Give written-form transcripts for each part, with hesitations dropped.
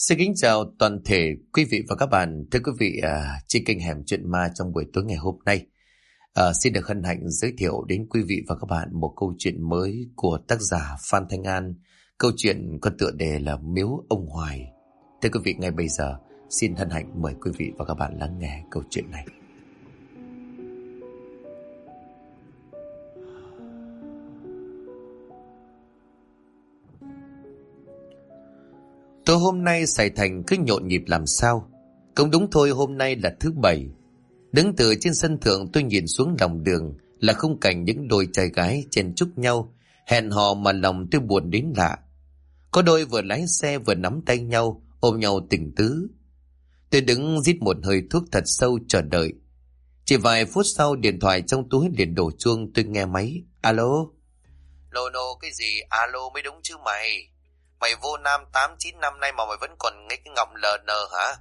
Xin kính chào toàn thể quý vị và các bạn. Thưa quý vị, trên kênh Hẻm Chuyện Ma trong buổi tối ngày hôm nay, xin được hân hạnh giới thiệu đến quý vị và các bạn một câu chuyện mới của tác giả Phan Thanh An. Câu chuyện có tựa đề là Miếu Ông Hoài. Thưa quý vị, ngay bây giờ xin hân hạnh mời quý vị và các bạn lắng nghe câu chuyện này. Tối hôm nay Sài Thành cứ nhộn nhịp làm sao. Cũng đúng thôi, hôm nay là thứ Bảy. Đứng từ trên sân thượng, tôi nhìn xuống lòng đường là khung cảnh những đôi trai gái chen chúc nhau, hẹn hò mà lòng tôi buồn đến lạ. Có đôi vừa lái xe vừa nắm tay nhau, ôm nhau tình tứ. Tôi đứng rít một hơi thuốc thật sâu chờ đợi. Chỉ vài phút sau, điện thoại trong túi liền đổ chuông. Tôi nghe máy. Alo? Lô cái gì? Alo mới đúng chứ mày. Mày vô Nam 8-9 năm nay mà mày vẫn còn nghe cái ngọng LN hả?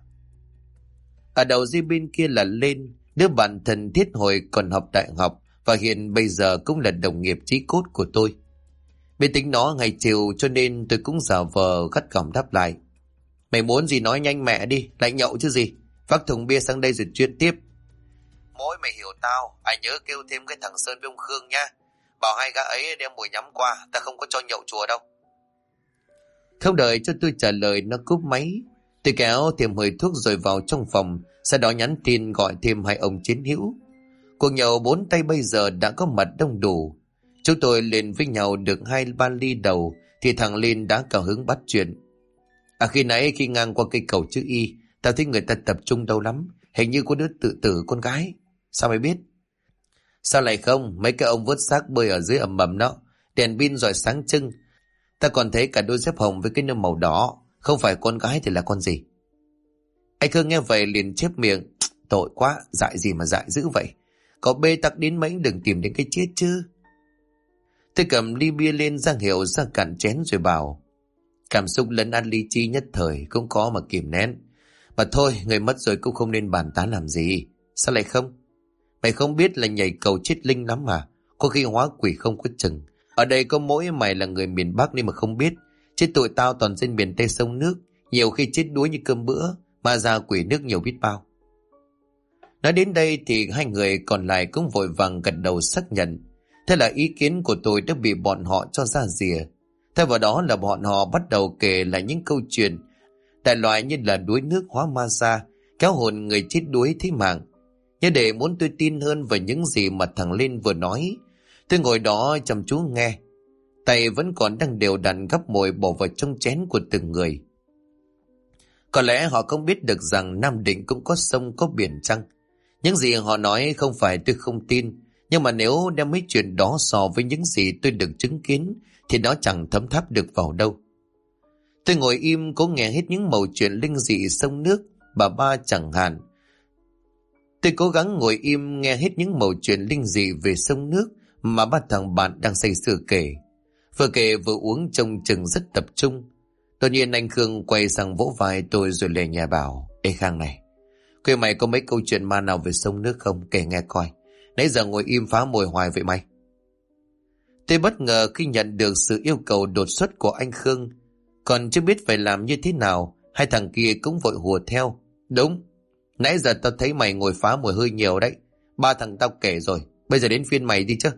Ở đầu dây bên kia là Lên, đứa bạn thân thiết hồi còn học đại học và hiện bây giờ cũng là đồng nghiệp chí cốt của tôi. Bên tính nó ngày chiều cho nên tôi cũng giả vờ gắt gỏng đáp lại. Mày muốn gì nói nhanh mẹ đi, lại nhậu chứ gì. Vác thùng bia sang đây rồi chuyện tiếp. Mỗi mày hiểu tao, ai nhớ kêu thêm cái thằng Sơn với ông Khương nha. Bảo hai gã ấy đem mùi nhắm qua, ta không có cho nhậu chùa đâu. Không đợi cho tôi trả lời, nó cúp máy. Tôi kéo thêm hơi thuốc rồi vào trong phòng, sau đó nhắn tin gọi thêm hai ông chiến hữu. Cuộc nhậu 4 tay bây giờ đã có mặt đông đủ. Chúng tôi lên với nhau được 2-3 ly đầu thì thằng Linh đã cao hứng bắt chuyện. Khi nãy khi ngang qua cây cầu chữ Y, tao thấy người ta tập trung đâu lắm. Hình như có đứa tự tử con gái. Sao mày biết? Sao lại không? Mấy cái ông vớt xác bơi ở dưới ầm ầm đó, đèn pin rồi sáng trưng. Ta còn thấy cả đôi dép hồng với cái nơ màu đỏ. Không phải con gái thì là con gì? Anh Khương nghe vậy liền chép miệng. Tội quá, dại gì mà dại dữ vậy? Có bê tắc đến mấy đừng tìm đến cái chết chứ. Tôi cầm ly bia lên ra hiệu ra cạn chén rồi bảo. Cảm xúc lấn ăn ly chi nhất thời cũng có mà kìm nén. Mà thôi, người mất rồi cũng không nên bàn tán làm gì. Sao lại không? Mày không biết là nhảy cầu chết linh lắm mà. Có khi hóa quỷ không có chừng. Ở đây có mỗi mày là người miền Bắc nên mà không biết. Chứ tụi tao toàn dân miền Tây sông nước, nhiều khi chết đuối như cơm bữa, mà ra quỷ nước nhiều biết bao. Nói đến đây thì hai người còn lại cũng vội vàng gật đầu xác nhận. Thế là ý kiến của tôi đã bị bọn họ cho ra rìa. Thay vào đó là bọn họ bắt đầu kể lại những câu chuyện đại loại như là đuối nước hóa ma ra, kéo hồn người chết đuối thế mạng. Nhưng để muốn tôi tin hơn vào những gì mà thằng Linh vừa nói, tôi ngồi đó chăm chú nghe. Tay vẫn còn đang đều đặn gắp mồi bỏ vào trong chén của từng người. Có lẽ họ không biết được rằng Nam Định cũng có sông có biển chăng. Những gì họ nói không phải tôi không tin, nhưng mà nếu đem mấy chuyện đó so với những gì tôi được chứng kiến thì nó chẳng thấm tháp được vào đâu. Tôi ngồi im cố nghe hết những mẩu chuyện linh dị sông nước, bà ba chẳng hạn. Tôi cố gắng ngồi im nghe hết những mẩu chuyện linh dị về sông nước mà ba thằng bạn đang say sưa kể. Vừa kể vừa uống trông chừng rất tập trung. Đột nhiên anh Khương quay sang vỗ vai tôi rồi lề nhà bảo. Ê Khang này, quê mày có mấy câu chuyện ma nào về sông nước không? Kể nghe coi. Nãy giờ ngồi im phá mồi hoài vậy mày. Tôi bất ngờ khi nhận được sự yêu cầu đột xuất của anh Khương. Còn chưa biết phải làm như thế nào, hai thằng kia cũng vội hùa theo. Đúng, nãy giờ tao thấy mày ngồi phá mồi hơi nhiều đấy. 3 thằng tao kể rồi, bây giờ đến phiên mày đi chứ.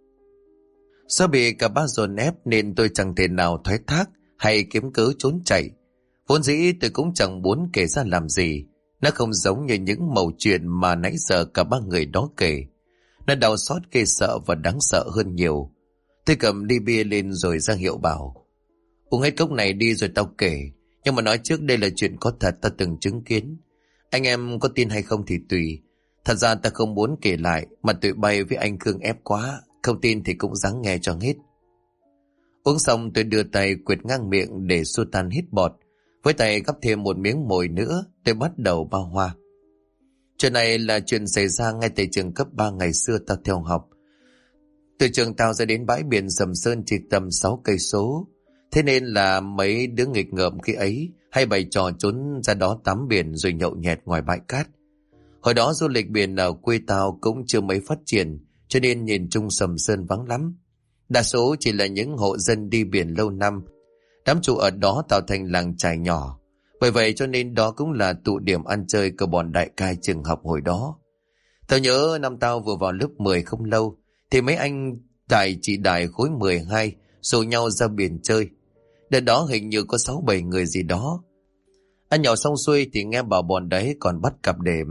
Do bị cả ba dồn ép nên tôi chẳng thể nào thoái thác hay kiếm cớ trốn chạy. Vốn dĩ tôi cũng chẳng muốn kể ra làm gì. Nó không giống như những mẩu chuyện mà nãy giờ cả ba người đó kể. Nó đau xót ghê sợ và đáng sợ hơn nhiều. Tôi cầm ly bia lên rồi ra hiệu bảo. Uống hết cốc này đi rồi tao kể. Nhưng mà nói trước đây là chuyện có thật ta từng chứng kiến. Anh em có tin hay không thì tùy. Thật ra ta không muốn kể lại mà tụi bay với anh Khương ép quá. Không tin thì cũng ráng nghe cho hết. Uống xong tôi đưa tay quệt ngang miệng để xua tan hít bọt. Với tay gắp thêm một miếng mồi nữa, tôi bắt đầu bao hoa. Chuyện này là chuyện xảy ra ngay tại trường cấp 3 ngày xưa tao theo học. Từ trường tao ra đến bãi biển Sầm Sơn chỉ tầm 6 cây số. Thế nên là mấy đứa nghịch ngợm khi ấy hay bày trò trốn ra đó tắm biển rồi nhậu nhẹt ngoài bãi cát. Hồi đó du lịch biển ở quê tao cũng chưa mấy phát triển, cho nên nhìn chung Sầm Sơn vắng lắm. Đa số chỉ là những hộ dân đi biển lâu năm. Đám trụ ở đó tạo thành làng chài nhỏ. Bởi vậy cho nên đó cũng là tụ điểm ăn chơi của bọn đại cai trường học hồi đó. Tao nhớ năm tao vừa vào lớp 10 không lâu, thì mấy anh Đại chị Đại khối 12 rủ nhau ra biển chơi. Đợt đó hình như có 6-7 người gì đó. Ăn nhậu xong xuôi thì nghe bảo bọn đấy còn bắt cặp để...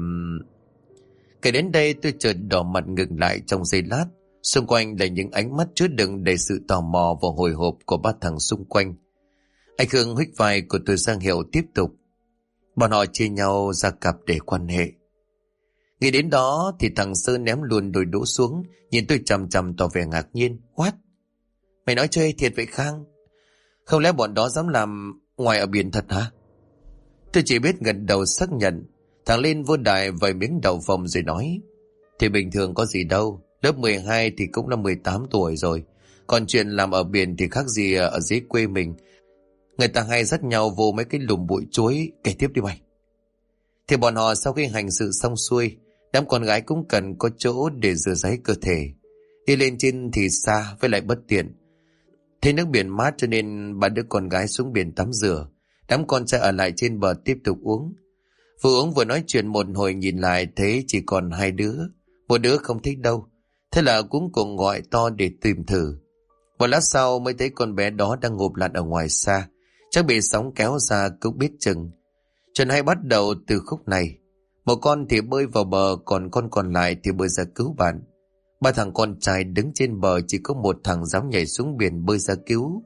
Kể đến đây tôi chợt đỏ mặt ngừng lại trong giây lát. Xung quanh là những ánh mắt chứa đựng đầy sự tò mò và hồi hộp của ba thằng xung quanh. Anh Khương huých vai của tôi sang hiệu tiếp tục. Bọn họ chia nhau ra cặp để quan hệ. Nghĩ đến đó thì thằng Sơn ném luôn đôi đũa xuống, nhìn tôi chằm chằm tỏ vẻ ngạc nhiên. What? Mày nói chơi thiệt vậy Khang? Không lẽ bọn đó dám làm ngoài ở biển thật hả? Tôi chỉ biết gật đầu xác nhận. Thằng Lên vô đại vài miếng đậu phộng rồi nói. Thì bình thường có gì đâu, lớp 12 thì cũng là 18 tuổi rồi. Còn chuyện làm ở biển thì khác gì ở dưới quê mình. Người ta hay dắt nhau vô mấy cái lùm bụi chuối. Kể tiếp đi mày. Thì bọn họ sau khi hành sự xong xuôi, đám con gái cũng cần có chỗ để rửa ráy cơ thể. Đi lên trên thì xa với lại bất tiện. Thấy nước biển mát cho nên ba đứa con gái xuống biển tắm rửa. Đám con trai ở lại trên bờ tiếp tục uống. Vừa uống vừa nói chuyện một hồi nhìn lại thấy chỉ còn 2 đứa. Một đứa không thích đâu. Thế là cũng cùng gọi to để tìm thử. Một lát sau mới thấy con bé đó đang ngụp lặn ở ngoài xa. Chắc bị sóng kéo ra cũng biết chừng. Chuyện hay bắt đầu từ khúc này. Một con thì bơi vào bờ, còn con còn lại thì bơi ra cứu bạn. 3 thằng con trai đứng trên bờ, chỉ có một thằng dám nhảy xuống biển bơi ra cứu.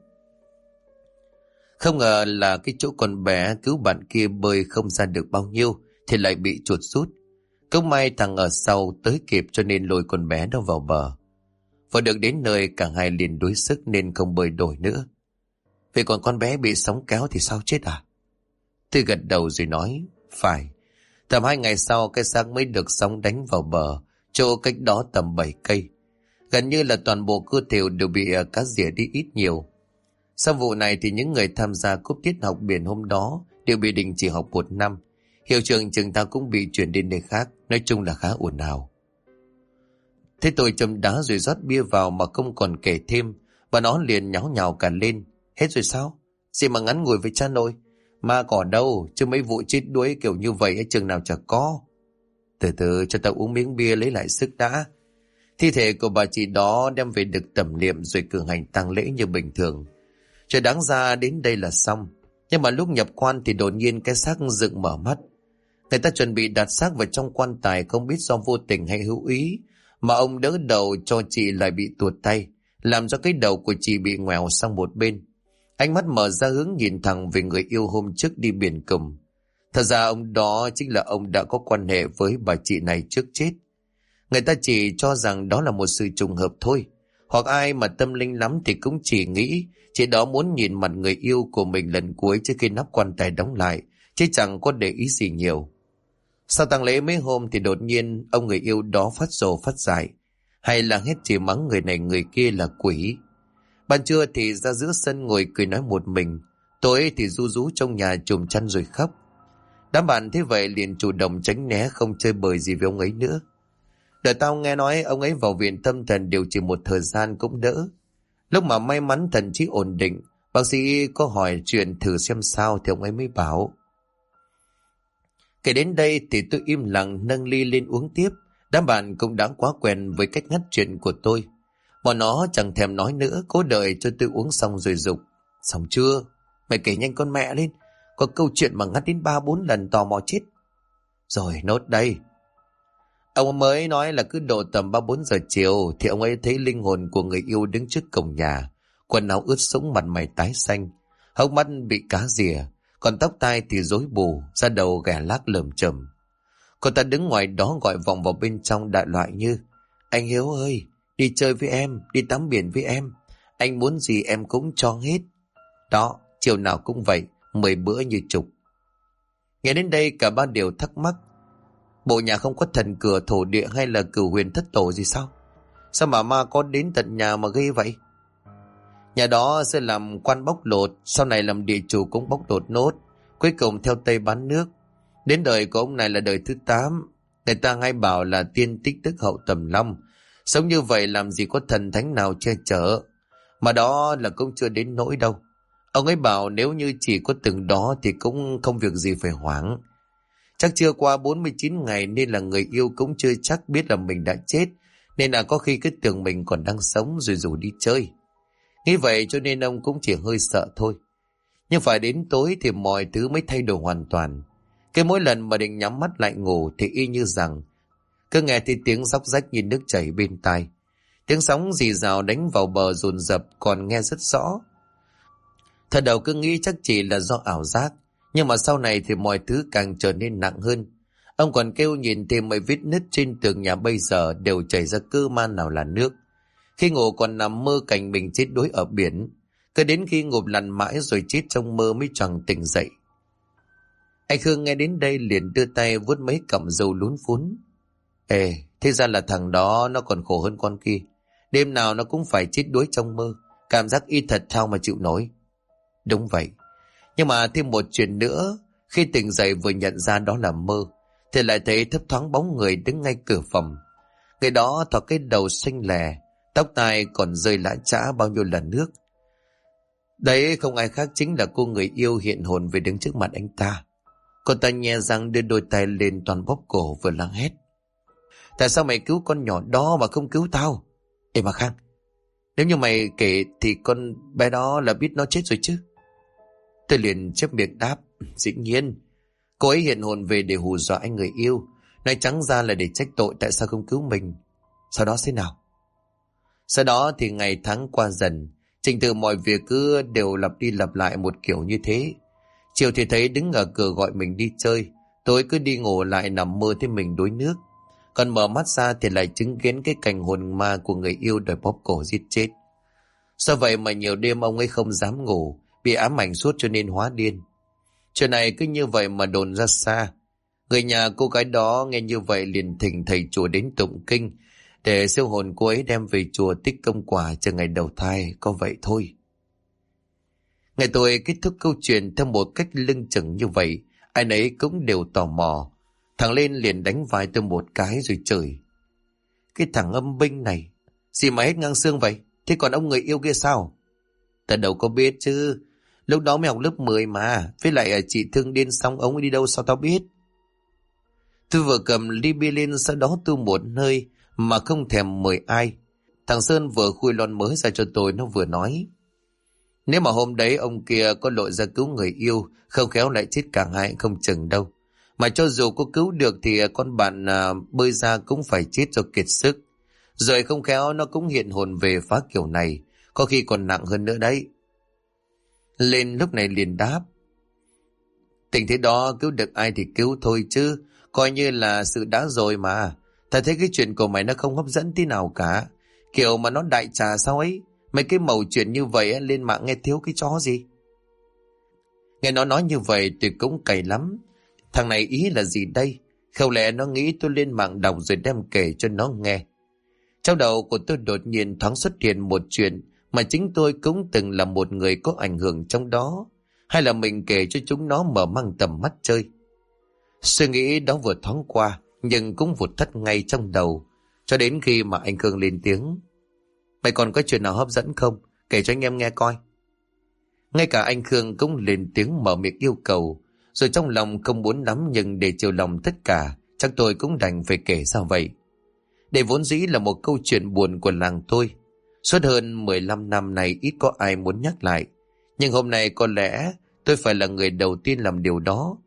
Không ngờ là cái chỗ con bé cứu bạn kia bơi không ra được bao nhiêu thì lại bị chuột rút. Cũng may thằng ở sau tới kịp cho nên lôi con bé đó vào bờ. Vừa được đến nơi cả hai liền đuối sức nên không bơi nổi nữa. Vậy còn con bé bị sóng kéo thì sao chết à? Tôi gật đầu rồi nói, phải. Tầm 2 ngày sau cái xác mới được sóng đánh vào bờ, chỗ cách đó tầm 7 cây. Gần như là toàn bộ cơ thể đều bị cá rỉa đi ít nhiều. Sau vụ này thì những người tham gia cúp tiết học biển hôm đó đều bị đình chỉ học 1 năm. Hiệu trưởng trường ta cũng bị chuyển đến nơi khác, nói chung là khá ồn ào. Thế tôi châm đá rồi rót bia vào mà không còn kể thêm, và nó liền nháo nhào cả lên. Hết rồi sao? Gì mà ngắn ngủi với cha nội? Mà có đâu, chứ mấy vụ chết đuối kiểu như vậy ở trường nào chả có. Từ từ cho tao uống miếng bia lấy lại sức đã. Thi thể của bà chị đó đem về được tẩm liệm rồi cử hành tang lễ như bình thường. Trời đáng ra đến đây là xong. Nhưng mà lúc nhập quan thì đột nhiên cái xác dựng mở mắt. Người ta chuẩn bị đặt xác vào trong quan tài, không biết do vô tình hay hữu ý mà ông đỡ đầu cho chị lại bị tuột tay, làm cho cái đầu của chị bị ngoèo sang một bên. Ánh mắt mở ra hướng nhìn thẳng về người yêu hôm trước đi biển cùng. Thật ra ông đó chính là ông đã có quan hệ với bà chị này trước chết. Người ta chỉ cho rằng đó là một sự trùng hợp thôi. Hoặc ai mà tâm linh lắm thì cũng chỉ nghĩ chị đó muốn nhìn mặt người yêu của mình lần cuối trước khi nắp quan tài đóng lại, chứ chẳng có để ý gì nhiều. Sau tang lễ mấy hôm thì đột nhiên ông người yêu đó phát rồ phát dại, hay là hết chỉ mắng người này người kia là quỷ. Ban trưa thì ra giữa sân ngồi cười nói một mình, tối thì ru rú trong nhà chùm chăn rồi khóc. Đám bạn thế vậy liền chủ động tránh né, không chơi bời gì với ông ấy nữa. Đợi tao nghe nói ông ấy vào viện tâm thần điều trị một thời gian cũng đỡ. Lúc mà may mắn thần trí ổn định, bác sĩ có hỏi chuyện thử xem sao thì ông ấy mới bảo. Kể đến đây thì tôi im lặng nâng ly lên uống tiếp. Đám bạn cũng đã quá quen với cách ngắt chuyện của tôi. Bọn nó chẳng thèm nói nữa, cố đợi cho tôi uống xong rồi dục. Xong chưa? Mày kể nhanh con mẹ lên. Có câu chuyện mà ngắt đến 3-4 lần tò mò chết. Rồi nốt đây. Ông mới nói là cứ độ tầm 3-4 giờ chiều thì ông ấy thấy linh hồn của người yêu đứng trước cổng nhà. Quần áo ướt sũng, mặt mày tái xanh, hốc mắt bị cá rỉa, còn tóc tai thì rối bù, da đầu ghẻ lác lởm chởm. Cô ta đứng ngoài đó gọi vòng vào bên trong đại loại như: Anh Hiếu ơi, đi chơi với em, đi tắm biển với em. Anh muốn gì em cũng cho hết. Đó, chiều nào cũng vậy, 10 bữa như trục. Nghe đến đây cả ba đều thắc mắc. Bộ nhà không có thần cửa thổ địa hay là cửu huyền thất tổ gì sao? Sao mà ma có đến tận nhà mà gây vậy? Nhà đó sẽ làm quan bóc lột, sau này làm địa chủ cũng bóc lột nốt, cuối cùng theo Tây bán nước. Đến đời của ông này là đời thứ 8. Người ta hay bảo là tiên tích đức hậu tầm long. Sống như vậy làm gì có thần thánh nào che chở. Mà đó là cũng chưa đến nỗi đâu. Ông ấy bảo nếu như chỉ có từng đó thì cũng không việc gì phải hoảng. Chắc chưa qua 49 ngày nên là người yêu cũng chưa chắc biết là mình đã chết, nên là có khi cứ tưởng mình còn đang sống rồi rủ đi chơi. Nghĩ vậy cho nên ông cũng chỉ hơi sợ thôi. Nhưng phải đến tối thì mọi thứ mới thay đổi hoàn toàn. Cái mỗi lần mà định nhắm mắt lại ngủ thì y như rằng cứ nghe thấy tiếng róc rách như nước chảy bên tai. Tiếng sóng rì rào đánh vào bờ dồn dập còn nghe rất rõ. Thật đầu cứ nghĩ chắc chỉ là do ảo giác, nhưng mà sau này thì mọi thứ càng trở nên nặng hơn. Ông còn kêu nhìn thêm mấy vết nứt trên tường nhà bây giờ đều chảy ra cơ man nào là nước. Khi ngủ còn nằm mơ cảnh mình chết đuối ở biển. Cứ đến khi ngụp lăn mãi rồi chết trong mơ mới choàng tỉnh dậy. Anh Khương nghe đến đây liền đưa tay vuốt mấy cọng râu lún phún. Ê, thế ra là thằng đó nó còn khổ hơn con kia. Đêm nào nó cũng phải chết đuối trong mơ. Cảm giác y thật thao mà chịu nổi. Đúng vậy. Nhưng mà thêm một chuyện nữa. Khi tỉnh dậy vừa nhận ra đó là mơ thì lại thấy thấp thoáng bóng người đứng ngay cửa phòng. Người đó thò cái đầu xanh lè, tóc tai còn rơi lã chã bao nhiêu lần nước. Đấy không ai khác chính là cô người yêu hiện hồn về đứng trước mặt anh ta. Cô ta nhè răng đưa đôi tay lên toàn bóp cổ vừa lắng hét. Tại sao mày cứu con nhỏ đó mà không cứu tao? Ê mà Khang, nếu như mày kể thì con bé đó là biết nó chết rồi chứ? Tôi liền chép miệng đáp. Dĩ nhiên, cô ấy hiện hồn về để hù dọa anh người yêu. Nói trắng ra là để trách tội tại sao không cứu mình. Sau đó thế nào? Sau đó thì ngày tháng qua dần, trình tự mọi việc cứ đều lặp đi lặp lại một kiểu như thế. Chiều thì thấy đứng ở cửa gọi mình đi chơi, tối cứ đi ngủ lại nằm mơ thấy mình đuối nước. Còn mở mắt ra thì lại chứng kiến cái cảnh hồn ma của người yêu đòi bóp cổ giết chết. Do vậy mà nhiều đêm ông ấy không dám ngủ, bị ám ảnh suốt cho nên hóa điên. Chuyện này cứ như vậy mà đồn ra xa. Người nhà cô gái đó nghe như vậy liền thỉnh thầy chùa đến tụng kinh để siêu hồn cô ấy đem về chùa tích công quả cho ngày đầu thai, có vậy thôi. Ngày tôi kết thúc câu chuyện theo một cách lưng chừng như vậy, ai nấy cũng đều tò mò. Thằng lên liền đánh vai tôi một cái rồi chửi. Cái thằng âm binh này, gì mà hết ngang xương vậy? Thế còn ông người yêu kia sao? Ta đâu có biết chứ. Lúc đó mới học lớp 10 mà. Với lại chị thương điên xong ông ấy đi đâu sao tao biết? Tôi vừa cầm ly bia lên, sau đó tu một hơi mà không thèm mời ai. Thằng Sơn vừa khui lon mới ra cho tôi, nó vừa nói. Nếu mà hôm đấy ông kia có lội ra cứu người yêu, không khéo lại chết cả hai không chừng đâu. Mà cho dù có cứu được thì con bạn bơi ra cũng phải chết do kiệt sức. Rồi không khéo nó cũng hiện hồn về phá kiểu này, có khi còn nặng hơn nữa đấy. Lên lúc này liền đáp. Tình thế đó cứu được ai thì cứu thôi chứ, coi như là sự đã rồi mà. Ta thấy cái chuyện của mày nó không hấp dẫn tí nào cả. Kiểu mà nó đại trà sao ấy. Mấy cái mẩu chuyện như vậy lên mạng nghe thiếu cái chó gì. Nghe nó nói như vậy tôi cũng cày lắm. Thằng này ý là gì đây? Không lẽ nó nghĩ tôi lên mạng đọc rồi đem kể cho nó nghe. Trong đầu của tôi đột nhiên thoáng xuất hiện một chuyện mà chính tôi cũng từng là một người có ảnh hưởng trong đó. Hay là mình kể cho chúng nó mở mang tầm mắt chơi. Suy nghĩ đó vừa thoáng qua nhưng cũng vụt tắt ngay trong đầu. Cho đến khi mà anh Khương lên tiếng. Mày còn có chuyện nào hấp dẫn không? Kể cho anh em nghe coi. Ngay cả anh Khương cũng lên tiếng mở miệng yêu cầu. Rồi trong lòng không muốn lắm nhưng để chiều lòng tất cả, chắc tôi cũng đành phải kể sao vậy. Đây vốn dĩ là một câu chuyện buồn của làng tôi. Suốt hơn 15 năm nay ít có ai muốn nhắc lại. Nhưng hôm nay có lẽ tôi phải là người đầu tiên làm điều đó.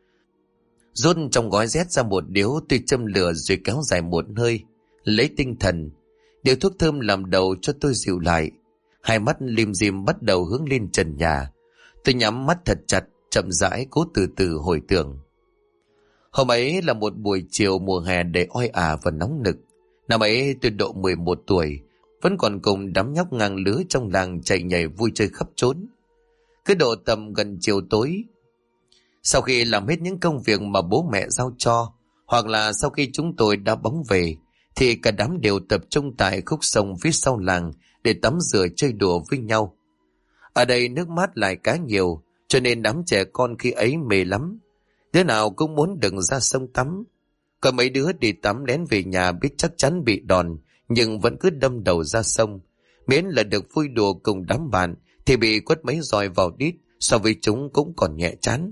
Rút trong gói rét ra một điếu, tôi châm lửa rồi kéo dài một hơi, lấy tinh thần. Điếu thuốc thơm làm đầu cho tôi dịu lại. Hai mắt lim dim bắt đầu hướng lên trần nhà. Tôi nhắm mắt thật chặt, chậm rãi cố từ từ hồi tưởng. Hôm ấy là một buổi chiều mùa hè đầy oi ả và nóng nực. Năm ấy tôi độ 11 tuổi, vẫn còn cùng đám nhóc ngang lứa trong làng chạy nhảy vui chơi khắp trốn. Cứ độ tầm gần chiều tối, sau khi làm hết những công việc mà bố mẹ giao cho, hoặc là sau khi chúng tôi đá bóng về, thì cả đám đều tập trung tại khúc sông phía sau làng để tắm rửa chơi đùa với nhau. Ở đây nước mát lại cá nhiều, cho nên đám trẻ con khi ấy mê lắm. Đứa nào cũng muốn đừng ra sông tắm. Có mấy đứa đi tắm lén về nhà biết chắc chắn bị đòn, nhưng vẫn cứ đâm đầu ra sông. Miễn là được vui đùa cùng đám bạn thì bị quất mấy roi vào đít, so với chúng cũng còn nhẹ chán.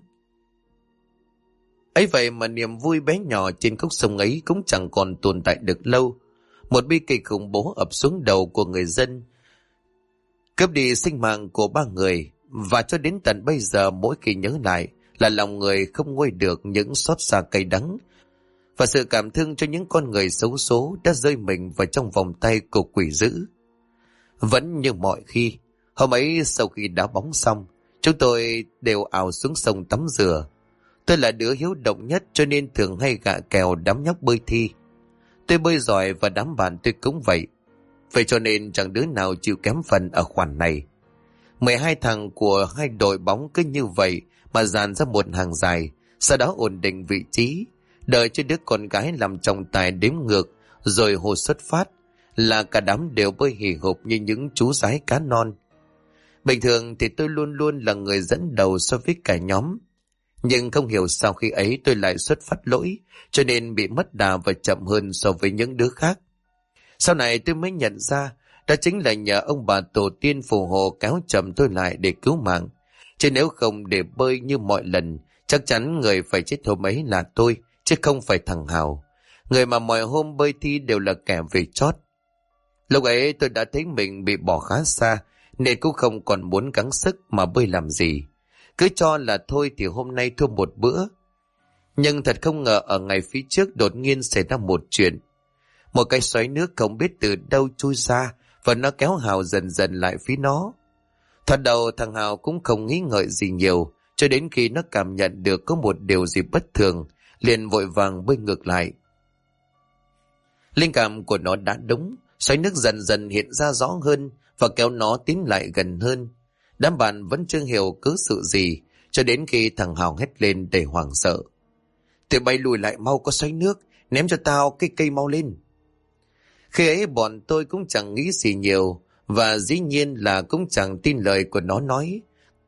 Ấy vậy mà niềm vui bé nhỏ trên khúc sông ấy cũng chẳng còn tồn tại được lâu. Một bi kịch khủng bố ập xuống đầu của người dân, cướp đi sinh mạng của 3 người, và cho đến tận bây giờ mỗi khi nhớ lại là lòng người không nguôi được những xót xa cay đắng và sự cảm thương cho những con người xấu số đã rơi mình vào trong vòng tay của quỷ dữ. Vẫn như mọi khi, hôm ấy sau khi đá bóng xong, chúng tôi đều ào xuống sông tắm rửa. Tôi là đứa hiếu động nhất cho nên thường hay gạ kèo đám nhóc bơi thi. Tôi bơi giỏi và đám bạn tôi cũng vậy. Vậy cho nên chẳng đứa nào chịu kém phần ở khoản này. 12 thằng của 2 đội bóng cứ như vậy mà dàn ra một hàng dài, sau đó ổn định vị trí, đợi cho đứa con gái làm trọng tài đếm ngược, rồi hồ xuất phát, là cả đám đều bơi hì hục như những chú sái cá non. Bình thường thì tôi luôn luôn là người dẫn đầu so với cả nhóm, nhưng không hiểu sao khi ấy tôi lại xuất phát lỗi, cho nên bị mất đà và chậm hơn so với những đứa khác. Sau này tôi mới nhận ra, đó chính là nhờ ông bà tổ tiên phù hộ kéo chậm tôi lại để cứu mạng. Chứ nếu không để bơi như mọi lần, chắc chắn người phải chết hôm ấy là tôi, chứ không phải thằng Hào. Người mà mọi hôm bơi thi đều là kẻ về chót. Lúc ấy tôi đã thấy mình bị bỏ khá xa, nên cũng không còn muốn gắng sức mà bơi làm gì. Cứ cho là thôi thì hôm nay thua một bữa. Nhưng thật không ngờ ở ngày phía trước đột nhiên xảy ra một chuyện. Một cái xoáy nước không biết từ đâu chui ra và nó kéo Hào dần dần lại phía nó. Thoạt đầu thằng Hào cũng không nghĩ ngợi gì nhiều, cho đến khi nó cảm nhận được có một điều gì bất thường, liền vội vàng bơi ngược lại. Linh cảm của nó đã đúng, xoáy nước dần dần hiện ra rõ hơn và kéo nó tiến lại gần hơn. Đám bạn vẫn chưa hiểu cớ sự gì, cho đến khi thằng Hào hét lên đầy hoảng sợ. Tụi bay lùi lại mau, có xoáy nước, ném cho tao cái cây mau lên. Khi ấy bọn tôi cũng chẳng nghĩ gì nhiều, và dĩ nhiên là cũng chẳng tin lời của nó nói.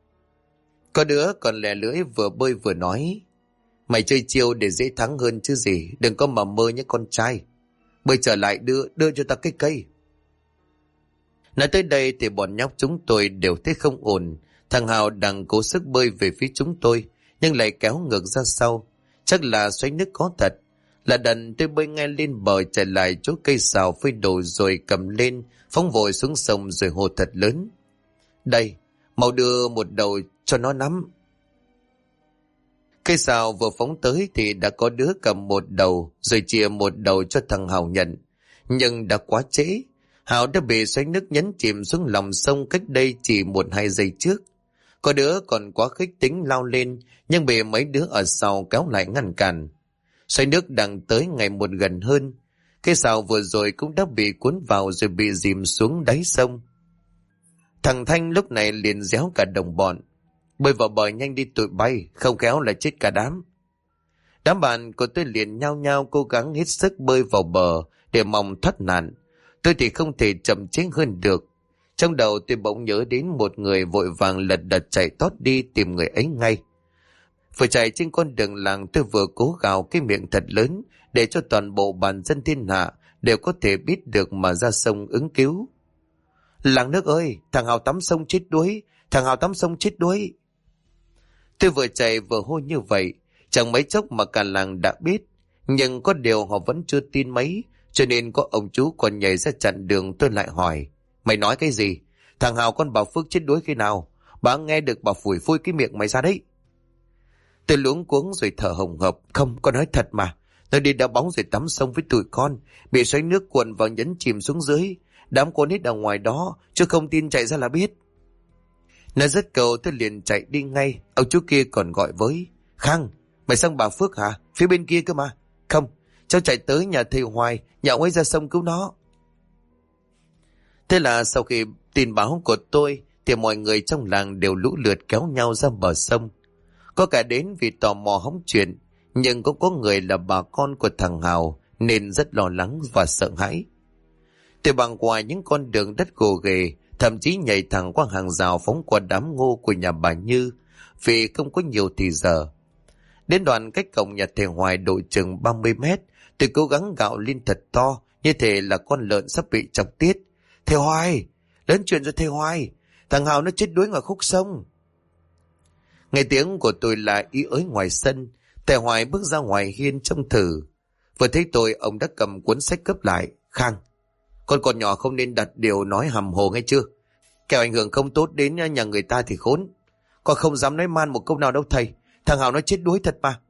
Có đứa còn lè lưỡi vừa bơi vừa nói, mày chơi chiêu để dễ thắng hơn chứ gì, đừng có mà mơ nhé con trai. Bơi trở lại đưa cho ta cái cây. Nói tới đây thì bọn nhóc chúng tôi đều thấy không ổn. Thằng Hào đang cố sức bơi về phía chúng tôi, nhưng lại kéo ngược ra sau. Chắc là xoáy nước có thật. Là đần tôi bơi ngay lên bờ chạy lại chỗ cây sào phơi đồ rồi cầm lên, phóng vội xuống sông rồi hô thật lớn. Đây, mau đưa một đầu cho nó nắm. Cây sào vừa phóng tới thì đã có đứa cầm một đầu rồi chia một đầu cho thằng Hào nhận. Nhưng đã quá trễ. Hào đã bị xoáy nước nhấn chìm xuống lòng sông cách đây chỉ 1-2 giây trước. Có đứa còn quá khích tính lao lên, nhưng bị mấy đứa ở sau kéo lại ngăn cản. Xoáy nước đang tới ngày một gần hơn. Cây sào vừa rồi cũng đã bị cuốn vào rồi bị dìm xuống đáy sông. Thằng Thanh lúc này liền réo cả đồng bọn. Bơi vào bờ nhanh đi tụi bay, không khéo là chết cả đám. Đám bạn của tôi liền nhao nhao cố gắng hết sức bơi vào bờ để mong thoát nạn. Tôi thì không thể chậm chế hơn được. Trong đầu tôi bỗng nhớ đến một người vội vàng lật đật chạy tót đi tìm người ấy ngay. Vừa chạy trên con đường làng tôi vừa cố gào cái miệng thật lớn để cho toàn bộ bản dân thiên hạ đều có thể biết được mà ra sông ứng cứu. Làng nước ơi, thằng Hào tắm sông chết đuối, thằng Hào tắm sông chết đuối. Tôi vừa chạy vừa hô như vậy, chẳng mấy chốc mà cả làng đã biết, nhưng có điều họ vẫn chưa tin mấy, cho nên có ông chú còn nhảy ra chặn đường. Tôi lại hỏi, mày nói cái gì? Thằng Hào con bà Phước chết đuối khi nào? Bà nghe được bà phủi phui cái miệng mày ra đấy. Tôi luống cuống rồi thở hồng hộc, không, con nói thật mà. Tôi đi đá bóng rồi tắm sông với tụi con, bị xoáy nước cuộn vào nhấn chìm xuống dưới. Đám con nít ở ngoài đó, chứ không tin chạy ra là biết. Nói dứt câu tôi liền chạy đi ngay. Ông chú kia còn gọi với, Khang, mày sang bà Phước hả? Phía bên kia cơ mà. Không, cháu chạy tới nhà thầy Hoài, nhà ông ấy ra sông cứu nó. Thế là sau khi tin báo của tôi thì mọi người trong làng đều lũ lượt kéo nhau ra bờ sông. Có cả đến vì tò mò hóng chuyện, nhưng cũng có người là bà con của thằng Hào nên rất lo lắng và sợ hãi. Tôi băng qua những con đường đất gồ ghề, thậm chí nhảy thẳng qua hàng rào phóng qua đám ngô của nhà bà Như, vì không có nhiều thì giờ. Đến đoạn cách cổng nhà thầy Hoài độ chừng 30 mét, tôi cố gắng gạo lên thật to, như thể là con lợn sắp bị chọc tiết. Thầy Hoài, lớn chuyện rồi thầy Hoài, Thằng Hào nó chết đuối ngoài khúc sông. Nghe tiếng của tôi là ý ới ngoài sân, thầy Hoài bước ra ngoài hiên trông thử. Vừa thấy tôi, ông đã cầm cuốn sách cấp lại. Khang, con còn nhỏ không nên đặt điều nói hàm hồ nghe chưa? Kẻo ảnh hưởng không tốt đến nhà người ta thì khốn. Con không dám nói man một câu nào đâu thầy. Thằng Hào nó chết đuối thật mà.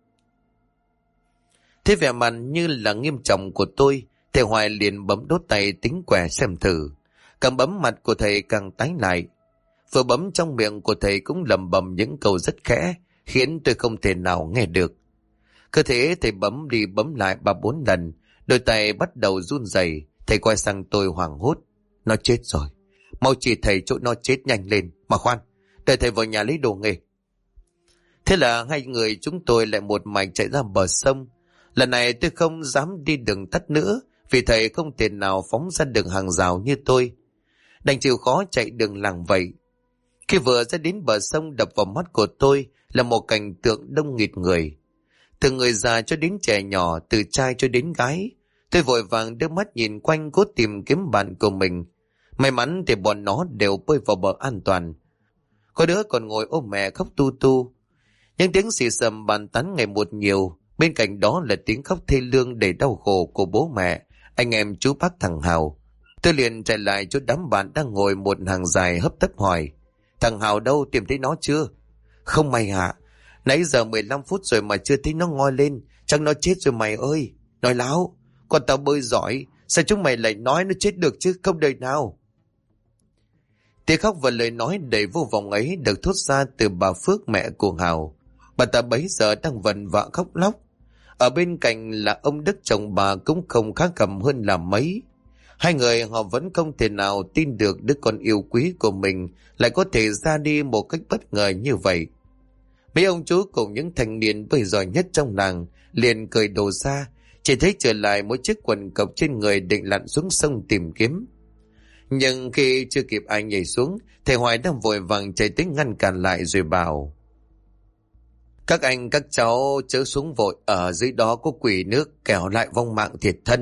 Thế vẻ mặt như là nghiêm trọng của tôi, thầy Hoài liền bấm đốt tay tính quẻ xem thử. Càng bấm mặt của thầy càng tái lại. Vừa bấm trong miệng của thầy cũng lẩm bẩm những câu rất khẽ, khiến tôi không thể nào nghe được. Cơ thể thầy bấm đi bấm lại 3-4 lần, đôi tay bắt đầu run rẩy. Thầy quay sang tôi hoảng hốt. Nó chết rồi. Mau chỉ thầy chỗ nó chết nhanh lên. Mà khoan, đợi thầy vào nhà lấy đồ nghề. Thế là hai người chúng tôi lại một mạch chạy ra bờ sông. Lần này tôi không dám đi đường tắt nữa, vì thầy không thể nào phóng ra đường hàng rào như tôi. Đành chịu khó chạy đường làng vậy. Khi vừa ra đến bờ sông, đập vào mắt của tôi là một cảnh tượng đông nghịt người. Từ người già cho đến trẻ nhỏ, từ trai cho đến gái. Tôi vội vàng đưa mắt nhìn quanh cố tìm kiếm bạn của mình. May mắn thì bọn nó đều bơi vào bờ an toàn. Có đứa còn ngồi ôm mẹ khóc tu tu. Những tiếng xì xầm bàn tán ngày một nhiều. Bên cạnh đó là tiếng khóc thê lương đầy đau khổ của bố mẹ, anh em chú bác thằng Hào. Tôi liền chạy lại chỗ đám bạn đang ngồi một hàng dài hấp tấp hỏi. Thằng Hào đâu, tìm thấy nó chưa? Không mày hả? Nãy giờ 15 phút rồi mà chưa thấy nó ngoi lên. Chắc nó chết rồi mày ơi. Nói láo, con tao bơi giỏi. Sao chúng mày lại nói nó chết được chứ, không đời nào. Tiếng khóc và lời nói đầy vô vọng ấy được thốt ra từ bà Phước, mẹ của Hào. Bà ta bấy giờ đang vần vã khóc lóc. Ở bên cạnh là ông Đức chồng bà cũng không khá cầm hơn là mấy. Hai người họ vẫn không thể nào tin được đứa con yêu quý của mình lại có thể ra đi một cách bất ngờ như vậy. Mấy ông chú cùng những thanh niên bơi giỏi nhất trong làng liền cười đồ ra, chỉ thấy trở lại mỗi chiếc quần cộc trên người định lặn xuống sông tìm kiếm. Nhưng khi chưa kịp ai nhảy xuống, thầy Hoài đang vội vàng chạy tới ngăn cản lại rồi bảo: Các anh các cháu chớ xuống vội, ở dưới đó có quỷ nước, kẻo lại vong mạng thiệt thân.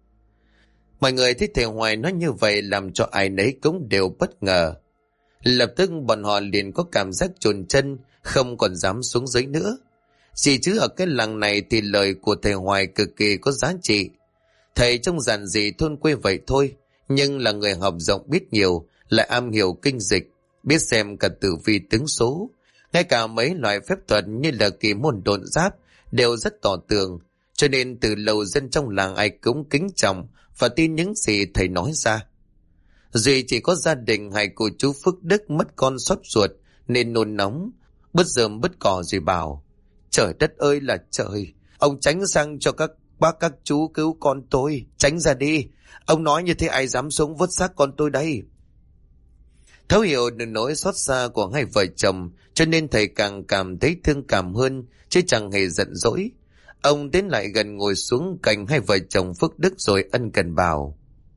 Mọi người thấy thầy Hoài nói như vậy làm cho ai nấy cũng đều bất ngờ. Lập tức bọn họ liền có cảm giác chồn chân, không còn dám xuống dưới nữa. Chỉ chứ ở cái làng này thì lời của thầy Hoài cực kỳ có giá trị. Thầy trông giản dị thôn quê vậy thôi, nhưng là người học rộng biết nhiều, lại am hiểu kinh dịch, biết xem cả tử vi tướng số. Ngay cả mấy loại phép thuật như là kỳ môn độn giáp đều rất tỏ tường, cho nên từ lâu dân trong làng ai cũng kính trọng và tin những gì thầy nói ra. Duy chỉ có gia đình hai cô chú Phước Đức mất con xót ruột nên nôn nóng, bứt rơm bứt cỏ rồi bảo: Trời đất ơi là trời, ông tránh sang cho các bác các chú cứu con tôi, tránh ra đi. Ông nói như thế ai dám xuống vớt xác con tôi đây. Thấu hiểu được nỗi xót xa của hai vợ chồng, cho nên thầy càng cảm thấy thương cảm hơn, chứ chẳng hề giận dỗi. Ông đến lại gần ngồi xuống cạnh hai vợ chồng Phước Đức rồi ân cần bảo: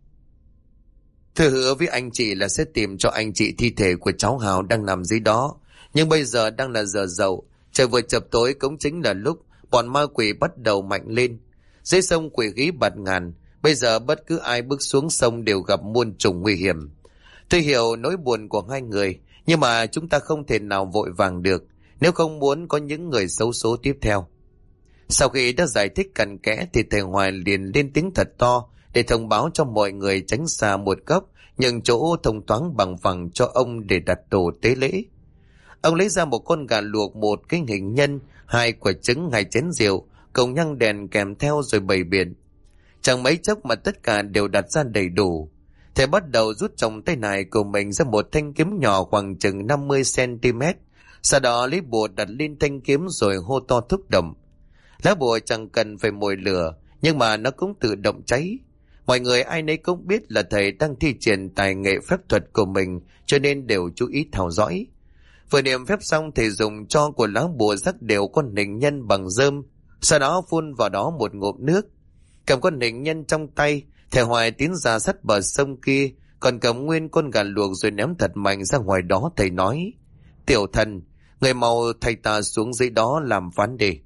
Thưa hứa với anh chị là sẽ tìm cho anh chị thi thể của cháu Hào đang nằm dưới đó. Nhưng bây giờ đang là giờ dậu, trời vừa chập tối cũng chính là lúc bọn ma quỷ bắt đầu mạnh lên. Dưới sông quỷ khí bạt ngàn, bây giờ bất cứ ai bước xuống sông đều gặp muôn trùng nguy hiểm. Tôi hiểu nỗi buồn của hai người, nhưng mà chúng ta không thể nào vội vàng được, nếu không muốn có những người xấu số tiếp theo. Sau khi đã giải thích cặn kẽ thì thầy Hoài liền lên tiếng thật to để thông báo cho mọi người tránh xa một góc, nhường chỗ thông thoáng bằng phẳng cho ông để đặt đồ tế lễ. Ông lấy ra một con gà luộc, một cái hình nhân, 2 quả trứng, 2 chén rượu, cùng nhang đèn kèm theo rồi bày biện. Chẳng mấy chốc mà tất cả đều đặt ra đầy đủ. Thầy bắt đầu rút trong tay này của mình ra một thanh kiếm nhỏ khoảng chừng 50cm. Sau đó lấy bùa đặt lên thanh kiếm rồi hô to thúc động. Lá bùa chẳng cần phải mồi lửa, nhưng mà nó cũng tự động cháy. Mọi người ai nấy cũng biết là thầy đang thi triển tài nghệ phép thuật của mình, cho nên đều chú ý theo dõi. Vừa niệm phép xong, thầy dùng tro của lá bùa rắc đều con hình nhân bằng rơm, sau đó phun vào đó một ngụm nước. Cầm con hình nhân trong tay, thầy Hoài tiến ra sát bờ sông kia, còn cầm nguyên con gà luộc rồi ném thật mạnh ra ngoài đó. Thầy nói: Tiểu thần, người mau thầy ta xuống dưới đó làm phán đi.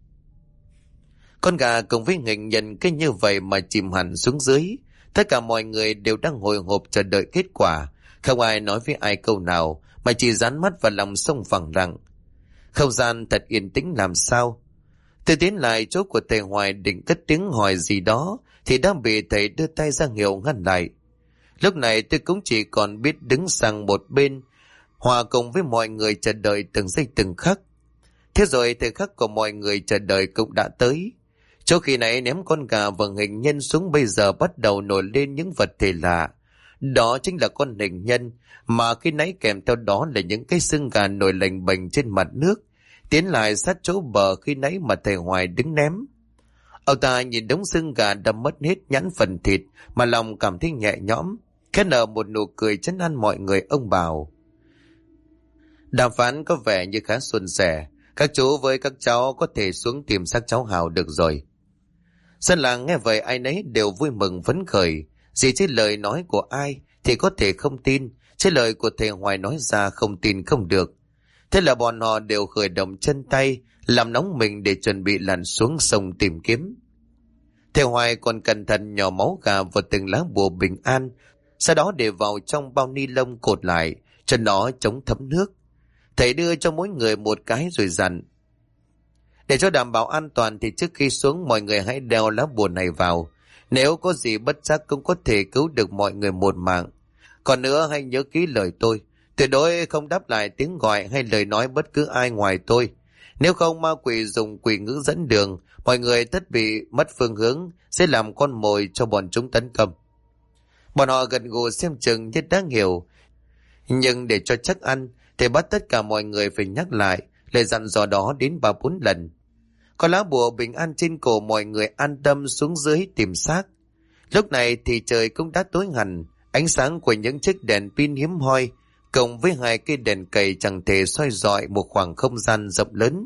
Con gà cùng với hình nhân cái như vậy mà chìm hẳn xuống dưới. Tất cả mọi người đều đang hồi hộp chờ đợi kết quả. Không ai nói với ai câu nào, mà chỉ dán mắt vào lòng sông phẳng lặng. Không gian thật yên tĩnh làm sao. Tôi tiến lại chỗ của thầy Hoài định cất tiếng hỏi gì đó, thì đang bị thầy đưa tay ra hiệu ngăn lại. Lúc này tôi cũng chỉ còn biết đứng sang một bên, hòa cùng với mọi người chờ đợi từng giây từng khắc. Thế rồi thời khắc của mọi người chờ đợi cũng đã tới. Chỗ khi nãy ném con gà và hình nhân xuống, bây giờ bắt đầu nổi lên những vật thể lạ. Đó chính là con hình nhân, mà khi nãy kèm theo đó là những cái xương gà nổi lềnh bềnh trên mặt nước, tiến lại sát chỗ bờ khi nãy mà thầy Hoài đứng ném. Ông ta nhìn đống xương gà đã mất hết nhẵn phần thịt mà lòng cảm thấy nhẹ nhõm, khẽ nở một nụ cười trấn an mọi người. Ông bảo: đàm phán có vẻ như khá suôn sẻ, các chú với các cháu có thể xuống tìm xác cháu Hào được rồi. Dân làng nghe vậy ai nấy đều vui mừng phấn khởi. Gì chứ lời nói của ai thì có thể không tin, chứ lời của thầy Hoài nói ra không tin không được. Thế là bọn họ đều khởi động chân tay, làm nóng mình để chuẩn bị lặn xuống sông tìm kiếm. Thầy Hoài còn cẩn thận nhỏ máu gà vào từng lá bùa bình an, sau đó để vào trong bao ni lông cột lại cho nó chống thấm nước. Thầy đưa cho mỗi người một cái rồi dặn: để cho đảm bảo an toàn thì trước khi xuống mọi người hãy đeo lá bùa này vào. Nếu có gì bất trắc cũng có thể cứu được mọi người một mạng. Còn nữa hãy nhớ kỹ lời tôi, tuyệt đối không đáp lại tiếng gọi hay lời nói bất cứ ai ngoài tôi. Nếu không ma quỷ dùng quỷ ngữ dẫn đường, mọi người tất bị mất phương hướng, sẽ làm con mồi cho bọn chúng tấn công. Bọn họ gật gù xem chừng như đáng hiểu, nhưng để cho chắc ăn thì bắt tất cả mọi người phải nhắc lại lời dặn dò đó đến 3-4 lần. Có lá bùa bình an trên cổ, mọi người an tâm xuống dưới tìm xác. Lúc này thì trời cũng đã tối hẳn, ánh sáng của những chiếc đèn pin hiếm hoi cộng với 2 cây đèn cầy chẳng thể soi rọi một khoảng không gian rộng lớn.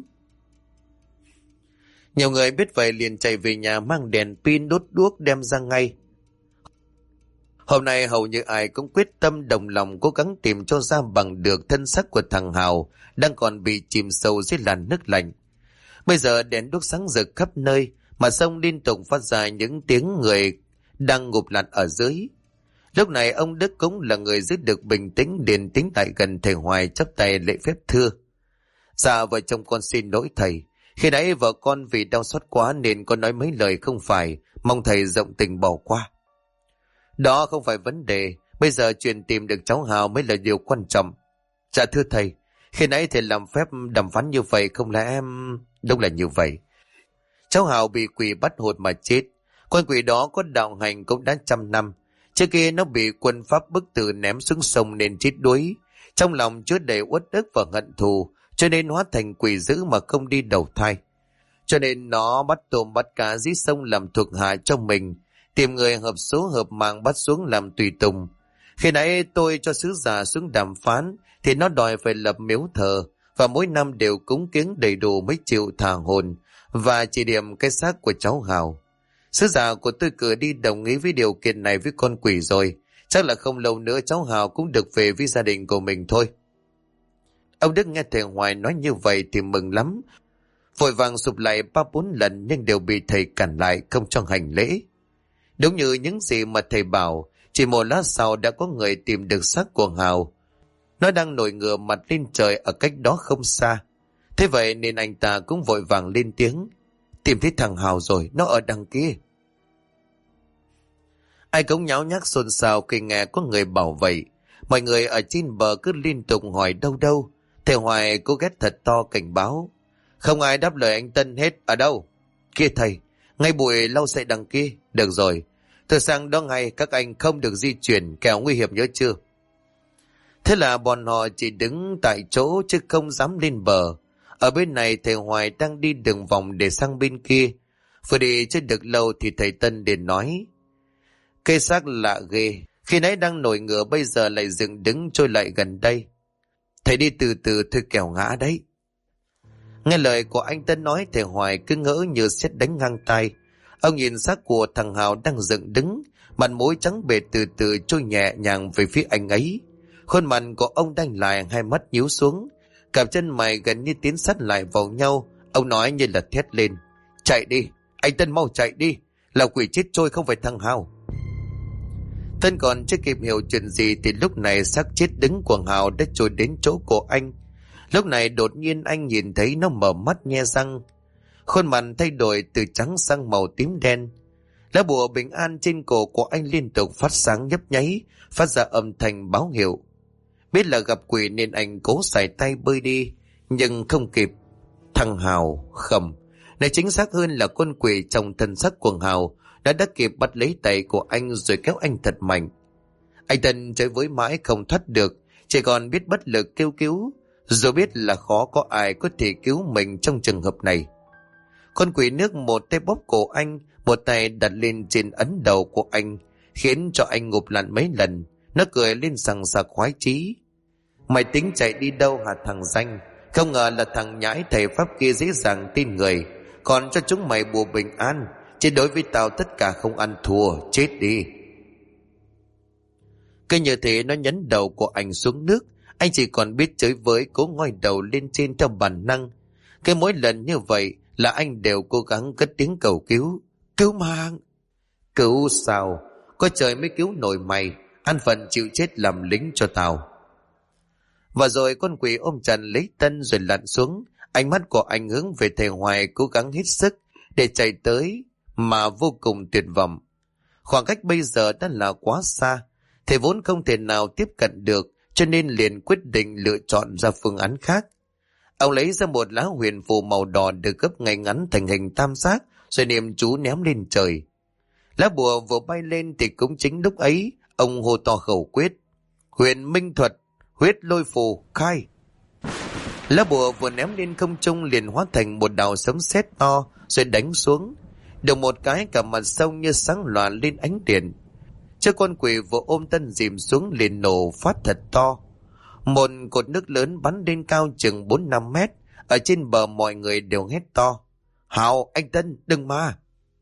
Nhiều người biết vậy liền chạy về nhà mang đèn pin đốt đuốc đem ra ngay. Hôm nay hầu như ai cũng quyết tâm đồng lòng cố gắng tìm cho ra bằng được thân xác của thằng Hào đang còn bị chìm sâu dưới làn nước lạnh. Bây giờ đèn đuốc sáng rực khắp nơi, mà sông liên tục phát ra những tiếng người đang ngụp lặn ở dưới. Lúc này ông Đức cũng là người giữ được bình tĩnh, liền tiến lại gần thầy Hoài chắp tay lễ phép thưa: dạ vợ chồng con xin lỗi thầy, khi nãy vợ con vì đau xót quá nên con nói mấy lời không phải, mong thầy rộng tình bỏ qua. Đó không phải vấn đề, bây giờ chuyện tìm được cháu Hào mới là điều quan trọng. Dạ thưa thầy, khi nãy thầy làm phép đàm phán như vậy không lẽ em... Đúng là như vậy. Cháu Hào bị quỷ bắt hồn mà chết. Con quỷ đó có đạo hành cũng đã 100 năm. Trước kia nó bị quân Pháp bức tử ném xuống sông nên chết đuối. Trong lòng chứa đầy uất ức và hận thù, cho nên hóa thành quỷ dữ mà không đi đầu thai. Cho nên nó bắt tôm bắt cá dưới sông làm thuộc hạ cho mình, tìm người hợp số hợp mạng bắt xuống làm tùy tùng. Khi nãy tôi cho sứ giả xuống đàm phán thì nó đòi phải lập miếu thờ và mỗi năm đều cúng kiến đầy đủ mới chịu thả hồn và chỉ điểm cái xác của cháu Hào. Sứ giả của tôi cử đi đồng ý với điều kiện này với con quỷ rồi, chắc là không lâu nữa cháu Hào cũng được về với gia đình của mình thôi. Ông Đức nghe thầy Hoài nói như vậy thì mừng lắm, vội vàng sụp lại 3-4 lần nhưng đều bị thầy cản lại không cho hành lễ. Đúng như những gì mà thầy bảo, chỉ một lát sau đã có người tìm được xác của Hào. Nó đang nổi ngửa mặt lên trời ở cách đó không xa. Thế vậy nên anh ta cũng vội vàng lên tiếng: tìm thấy thằng Hào rồi, nó ở đằng kia. Ai cũng nháo nhác xôn xao khi nghe có người bảo vậy. Mọi người ở trên bờ cứ liên tục hỏi đâu đâu. Thầy Hoài cố ghét thật to cảnh báo: không ai đáp lời anh Tân hết. Ở đâu? Kia thầy, ngay bụi lau sậy đằng kia. Được rồi, tôi sang đó ngay, các anh không được di chuyển kẻo nguy hiểm nhớ chưa. Thế là bọn họ chỉ đứng tại chỗ chứ không dám lên bờ. Ở bên này thầy Hoài đang đi đường vòng để sang bên kia. Vừa đi chưa được lâu thì thầy Tân liền nói: cây xác lạ ghê, khi nãy đang nổi ngửa bây giờ lại dựng đứng trôi lại gần đây. Thầy đi từ từ thôi kẻo ngã đấy. Nghe lời của anh Tân nói, thầy Hoài cứ ngỡ như sét đánh ngang tai. Ông nhìn xác của thằng Hào đang dựng đứng, mặt mũi trắng bệch từ từ trôi nhẹ nhàng về phía anh ấy. Khuôn mặt của ông đanh lại, hai mắt nhíu xuống, cặp chân mày gần như tiến sát lại vào nhau. Ông nói như là thét lên: chạy đi, anh Tân mau chạy đi, là quỷ chết trôi không phải thằng Hào. Tân còn chưa kịp hiểu chuyện gì thì lúc này xác chết đứng của Hào đã trôi đến chỗ của anh. Lúc này đột nhiên anh nhìn thấy nó mở mắt nhe răng, khuôn mặt thay đổi từ trắng sang màu tím đen. Lá bùa bình an trên cổ của anh liên tục phát sáng nhấp nháy, phát ra âm thanh báo hiệu. Biết là gặp quỷ nên anh cố xài tay bơi đi, nhưng không kịp. Thằng Hào khầm, này chính xác hơn là con quỷ trong thân xác của Hào đã kịp bắt lấy tay của anh rồi kéo anh thật mạnh. Anh Tân chơi với mãi không thoát được, chỉ còn biết bất lực kêu cứu, dù biết là khó có ai có thể cứu mình trong trường hợp này. Con quỷ nước một tay bóp cổ anh, một tay đặt lên trên ấn đầu của anh, khiến cho anh ngụp lặn mấy lần. Nó cười lên sằng sặc khoái chí. Mày tính chạy đi đâu hả thằng danh? Không ngờ là thằng nhãi thầy pháp kia dễ dàng tin người, còn cho chúng mày bùa bình an. Chứ đối với tao tất cả không ăn thua, chết đi. Cứ như thế nó nhấn đầu của anh xuống nước. Anh chỉ còn biết chới với, cố ngoi đầu lên trên theo bản năng. Cái mỗi lần như vậy là anh đều cố gắng cất tiếng cầu cứu. Cứu mạng! Cứu sao? Có trời mới cứu nổi mày. Ăn phần chịu chết làm lính cho tao. Và rồi con quỷ ôm chặt lấy Tân rồi lặn xuống. Ánh mắt của anh hướng về thầy Hoài, cố gắng hết sức để chạy tới mà vô cùng tuyệt vọng. Khoảng cách bây giờ đã là quá xa, thầy vốn không thể nào tiếp cận được, cho nên liền quyết định lựa chọn ra phương án khác. Ông lấy ra một lá huyền phù màu đỏ được gấp ngay ngắn thành hình tam giác, rồi niệm chú ném lên trời. Lá bùa vừa bay lên thì cũng chính lúc ấy ông hô to khẩu quyết: Huyền minh thuật, huyết lôi phù, khai. Lá bùa vừa ném lên không trung liền hóa thành một đạo sấm sét to rồi đánh xuống. Được một cái cả mặt sông như sáng loạn lên ánh điện. Chiếc con quỷ vừa ôm Tân dìm xuống liền nổ phát thật to. Một cột nước lớn bắn lên cao chừng 4-5 mét. Ở trên bờ mọi người đều hét to: Hào, anh Tân, đừng mà!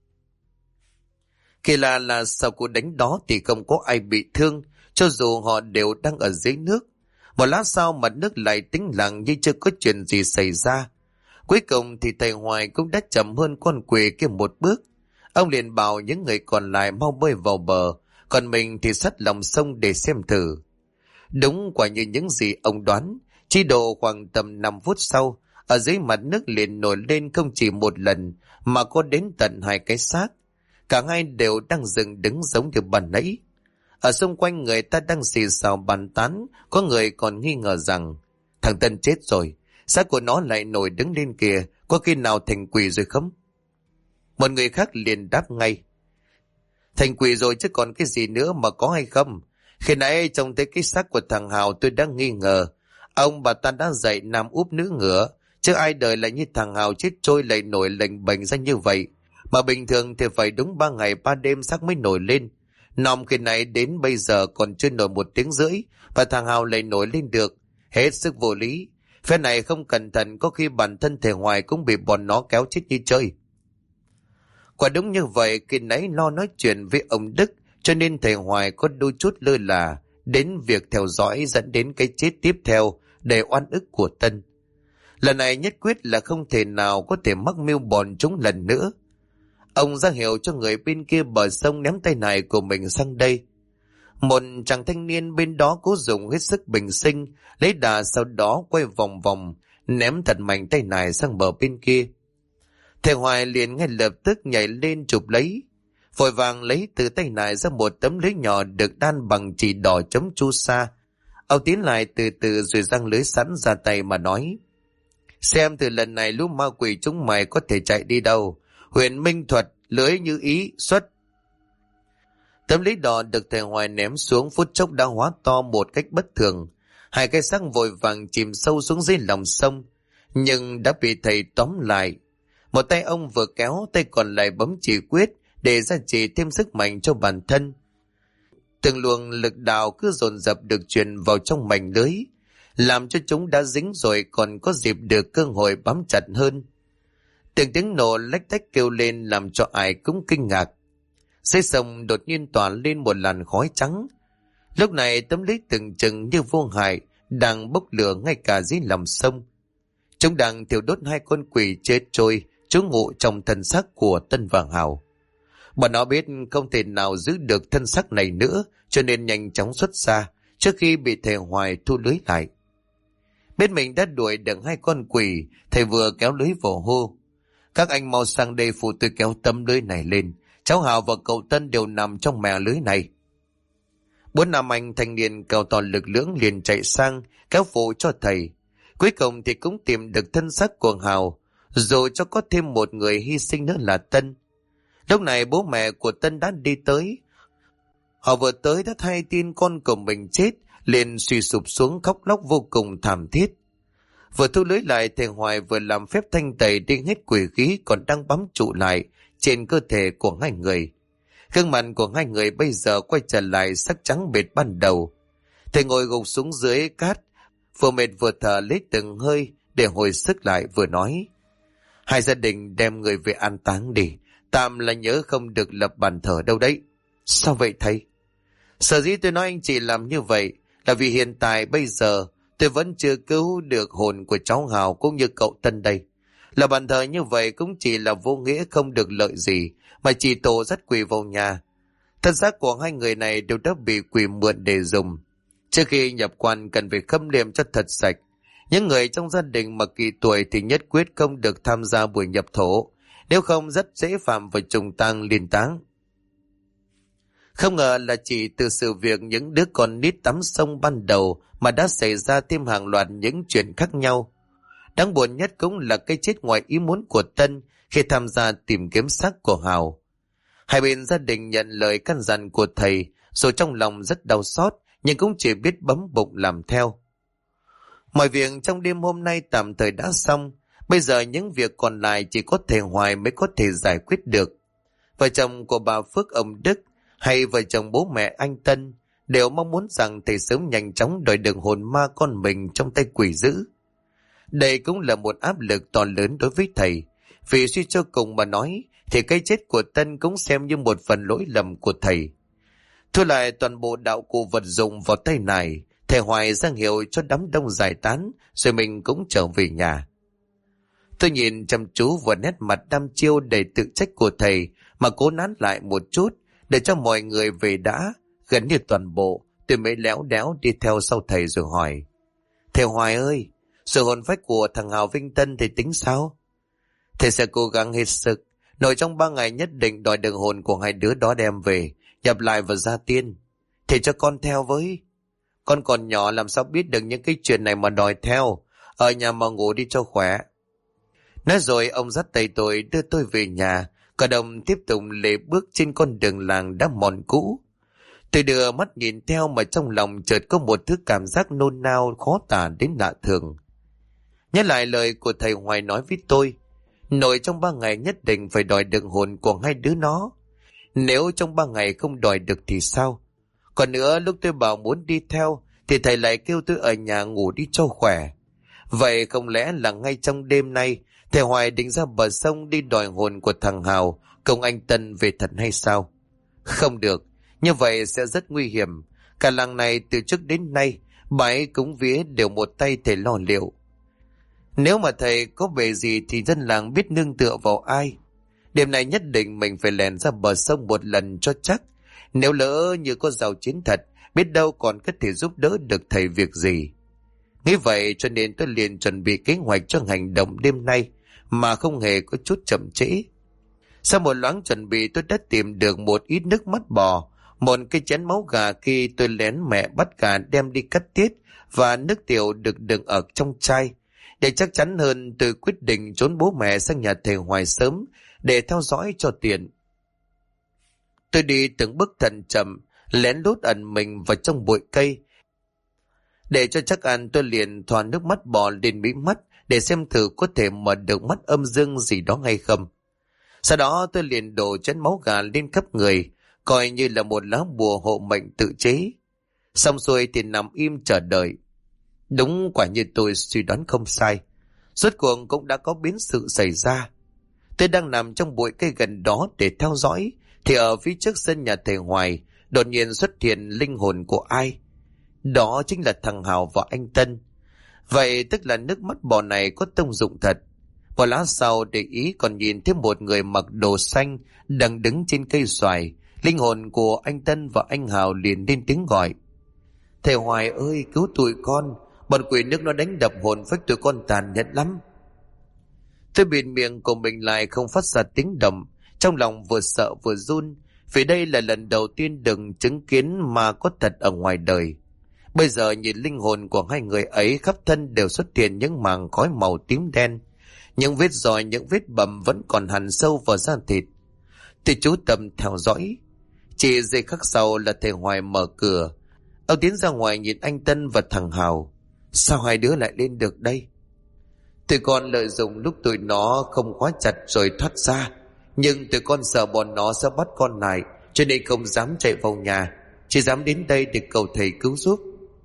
Kỳ lạ là sau cú đánh đó thì không có ai bị thương, cho dù họ đều đang ở dưới nước. Một lát sau mặt nước lại tĩnh lặng như chưa có chuyện gì xảy ra. Cuối cùng thì thầy Hoài cũng đã chậm hơn con quỷ kia một bước. Ông liền bảo những người còn lại mau bơi vào bờ, còn mình thì sắt lòng sông để xem thử. Đúng quả như những gì ông đoán, chỉ độ khoảng tầm 5 phút sau, ở dưới mặt nước liền nổi lên không chỉ một lần mà có đến tận 2 cái xác. Cả hai đều đang dựng đứng giống như ban nãy. Ở xung quanh người ta đang xì xào bàn tán, có người còn nghi ngờ rằng thằng Tân chết rồi, xác của nó lại nổi đứng lên kìa, có khi nào thành quỷ rồi không? Một người khác liền đáp ngay: Thành quỷ rồi chứ còn cái gì nữa mà có hay không? Khi nãy trông thấy cái xác của thằng Hào tôi đang nghi ngờ. Ông bà ta đã dạy nam úp nữ ngửa, chứ ai đời lại như thằng Hào chết trôi lại nổi lệnh bệnh ra như vậy. Mà bình thường thì phải đúng 3 ngày 3 đêm xác mới nổi lên. Nòm khi nãy đến bây giờ còn chưa nổi 1 tiếng rưỡi và thằng Hào lại nổi lên được. Hết sức vô lý. Phe này không cẩn thận có khi bản thân thầy Hoài cũng bị bọn nó kéo chết như chơi. Quả đúng như vậy, khi nãy lo nói chuyện với ông Đức cho nên thầy Hoài có đôi chút lơ là đến việc theo dõi dẫn đến cái chết tiếp theo để oan ức của Tân. Lần này nhất quyết là không thể nào có thể mắc mưu bọn chúng lần nữa. Ông ra hiệu cho người bên kia bờ sông ném tay này của mình sang đây. Một chàng thanh niên bên đó cố dùng hết sức bình sinh, lấy đà sau đó quay vòng vòng, ném thật mạnh tay này sang bờ bên kia. Thầy Hoài liền ngay lập tức nhảy lên chụp lấy, vội vàng lấy từ tay này ra một tấm lưới nhỏ được đan bằng chỉ đỏ chấm chu sa. Ông tiến lại từ từ rồi giăng lưới sẵn ra tay mà nói: Xem từ lần này lũ ma quỷ chúng mày có thể chạy đi đâu. Huyền minh thuật, lưới như ý, xuất. Tấm lưới đỏ được thầy Hoài ném xuống phút chốc đã hóa to một cách bất thường. 2 cái xác vội vàng chìm sâu xuống dưới lòng sông, nhưng đã bị thầy tóm lại. Một tay ông vừa kéo, tay còn lại bấm chỉ quyết để gia trì thêm sức mạnh cho bản thân. Từng luồng lực đạo cứ dồn dập được truyền vào trong mảnh lưới, làm cho chúng đã dính rồi còn có dịp được cơ hội bám chặt hơn. Từng tiếng nổ lách tách kêu lên làm cho ai cũng kinh ngạc. Dưới sông đột nhiên tỏa lên một làn khói trắng. Lúc này tấm lưới từng chừng như vô hại đang bốc lửa ngay cả dưới lòng sông. Chúng đang thiêu đốt 2 con quỷ chết trôi trú ngụ trong thân xác của Tân và Hào. Bọn nó biết không thể nào giữ được thân xác này nữa, cho nên nhanh chóng xuất ra trước khi bị thầy Hoài thu lưới lại. Biết mình đã đuổi được hai con quỷ, thầy vừa kéo lưới vào hô: các anh mau sang đây phụ tôi kéo tấm lưới này lên. Cháu Hào và cậu Tân đều nằm trong mẻ lưới này. 4 nam anh thanh niên cao to lực lưỡng liền chạy sang kéo phụ cho thầy. Cuối cùng thì cũng tìm được thân xác của Hào, dù cho có thêm một người hy sinh nữa là Tân. Lúc này bố mẹ của Tân đã đi tới. Họ vừa tới đã hay tin con của mình chết, liền suy sụp xuống khóc lóc vô cùng thảm thiết. Vừa thu lưới lại, thầy Hoài vừa làm phép thanh tẩy đi hết quỷ khí còn đang bám trụ lại trên cơ thể của hai người. Gương mặt của hai người bây giờ quay trở lại sắc trắng bệt ban đầu. Thầy ngồi gục xuống dưới cát, vừa mệt vừa thở lấy từng hơi để hồi sức lại, vừa nói: hai gia đình đem người về an táng đi, tạm là nhớ không được lập bàn thờ đâu đấy. Sao vậy thầy? Sở dĩ tôi nói anh chị làm như vậy là vì hiện tại bây giờ tôi vẫn chưa cứu được hồn của cháu Hào cũng như cậu Tân đây. Là bàn thờ như vậy cũng chỉ là vô nghĩa, không được lợi gì, mà chỉ tổ dắt quỷ vào nhà. Thân xác của hai người này đều đã bị quỷ mượn để dùng. Trước khi nhập quan cần phải khâm liệm cho thật sạch. Những người trong gia đình mà kỳ tuổi thì nhất quyết không được tham gia buổi nhập thổ, nếu không rất dễ phạm vào trùng tang liên táng. Không ngờ là chỉ từ sự việc những đứa con nít tắm sông ban đầu mà đã xảy ra thêm hàng loạt những chuyện khác nhau. Đáng buồn nhất cũng là cái chết ngoài ý muốn của Tân khi tham gia tìm kiếm xác của Hào. Hai bên gia đình nhận lời căn dặn của thầy, rồi trong lòng rất đau xót, nhưng cũng chỉ biết bấm bụng làm theo. Mọi việc trong đêm hôm nay tạm thời đã xong, bây giờ những việc còn lại chỉ có thầy Hoài mới có thể giải quyết được. Vợ chồng của bà Phước, ông Đức, hay vợ chồng bố mẹ anh Tân đều mong muốn rằng thầy sớm nhanh chóng đòi được hồn ma con mình trong tay quỷ dữ. Đây cũng là một áp lực to lớn đối với thầy, vì suy cho cùng mà nói thì cái chết của Tân cũng xem như một phần lỗi lầm của thầy. Thu lại toàn bộ đạo cụ vật dụng vào tay này, thầy Hoài ra hiệu cho đám đông giải tán, rồi mình cũng trở về nhà. Tôi nhìn chăm chú vào nét mặt đăm chiêu đầy tự trách của thầy mà cố nán lại một chút để cho mọi người về đã. Gần như toàn bộ tôi mới léo đéo đi theo sau thầy rồi hỏi: thầy Hoài ơi, sự hồn phách của thằng Hào Vinh Tân thì tính sao? Thầy sẽ cố gắng hết sức, nội trong 3 ngày nhất định đòi được hồn của hai đứa đó đem về, nhập lại vào gia tiên. Thầy cho con theo với. Con còn nhỏ làm sao biết được những cái chuyện này mà đòi theo, ở nhà mà ngủ đi cho khỏe. Nói rồi ông dắt tay tôi đưa tôi về nhà, cả đồng tiếp tục lê bước trên con đường làng đã mòn cũ. Tôi đưa mắt nhìn theo mà trong lòng chợt có một thứ cảm giác nôn nao khó tả đến lạ thường. Nhớ lại lời của thầy Hoài nói với tôi, nội trong 3 ngày nhất định phải đòi được hồn của hai đứa nó. Nếu trong 3 ngày không đòi được thì sao? Còn nữa, lúc tôi bảo muốn đi theo thì thầy lại kêu tôi ở nhà ngủ đi cho khỏe. Vậy không lẽ là ngay trong đêm nay thầy Hoài định ra bờ sông đi đòi hồn của thằng Hào cùng anh Tân về thật hay sao? Không được, như vậy sẽ rất nguy hiểm. Cả làng này từ trước đến nay bà ấy cúng vía đều một tay thầy lo liệu. Nếu mà thầy có bề gì thì dân làng biết nương tựa vào ai? Đêm nay nhất định mình phải lèn ra bờ sông một lần cho chắc. Nếu lỡ như có giàu chiến thật, biết đâu còn có thể giúp đỡ được thầy việc gì. Nghĩ vậy cho nên tôi liền chuẩn bị kế hoạch cho hành động đêm nay mà không hề có chút chậm trễ. Sau một loáng chuẩn bị, tôi đã tìm được một ít nước mắt bò, một cái chén máu gà khi tôi lén mẹ bắt gà đem đi cắt tiết, và nước tiểu được đựng ở trong chai. Để chắc chắn hơn, tôi quyết định trốn bố mẹ sang nhà thầy Hoài sớm để theo dõi cho tiện. Tôi đi từng bước thận chậm, lén lút ẩn mình vào trong bụi cây. Để cho chắc ăn, tôi liền thoa nước mắt bò lên mí mắt để xem thử có thể mở được mắt âm dương gì đó hay không. Sau đó tôi liền đổ chén máu gà lên khắp người, coi như là một lá bùa hộ mệnh tự chế. Xong xuôi thì nằm im chờ đợi. Đúng quả như tôi suy đoán không sai, rốt cuộc cũng đã có biến sự xảy ra. Tôi đang nằm trong bụi cây gần đó để theo dõi, thì ở phía trước sân nhà thầy Hoài đột nhiên xuất hiện linh hồn của ai. Đó chính là thằng Hào và anh Tân. Vậy tức là nước mắt bò này có công dụng thật. Một lát sau để ý còn nhìn thấy một người mặc đồ xanh đang đứng trên cây xoài. Linh hồn của anh Tân và anh Hào liền lên tiếng gọi: "Thầy Hoài ơi, cứu tụi con, bọn quỷ nước nó đánh đập hồn phách tụi con tàn nhẫn lắm." Tôi bịt miệng của mình lại không phát ra tiếng động, trong lòng vừa sợ vừa run, vì đây là lần đầu tiên được chứng kiến ma có thật ở ngoài đời. Bây giờ nhìn linh hồn của hai người ấy, khắp thân đều xuất hiện những màng khói màu tím đen, những vết roi, những vết bầm vẫn còn hằn sâu vào da thịt. Tôi chú tâm theo dõi. Chỉ giây khắc sau là thầy Hoài mở cửa. Ông tiến ra ngoài nhìn anh Tân và thằng Hào. "Sao hai đứa lại lên được đây?" "Tụi con lợi dụng lúc tụi nó không khóa chặt rồi thoát ra, nhưng tụi con sợ bọn nó sẽ bắt con lại, cho nên không dám chạy vào nhà, chỉ dám đến đây để cầu thầy cứu giúp."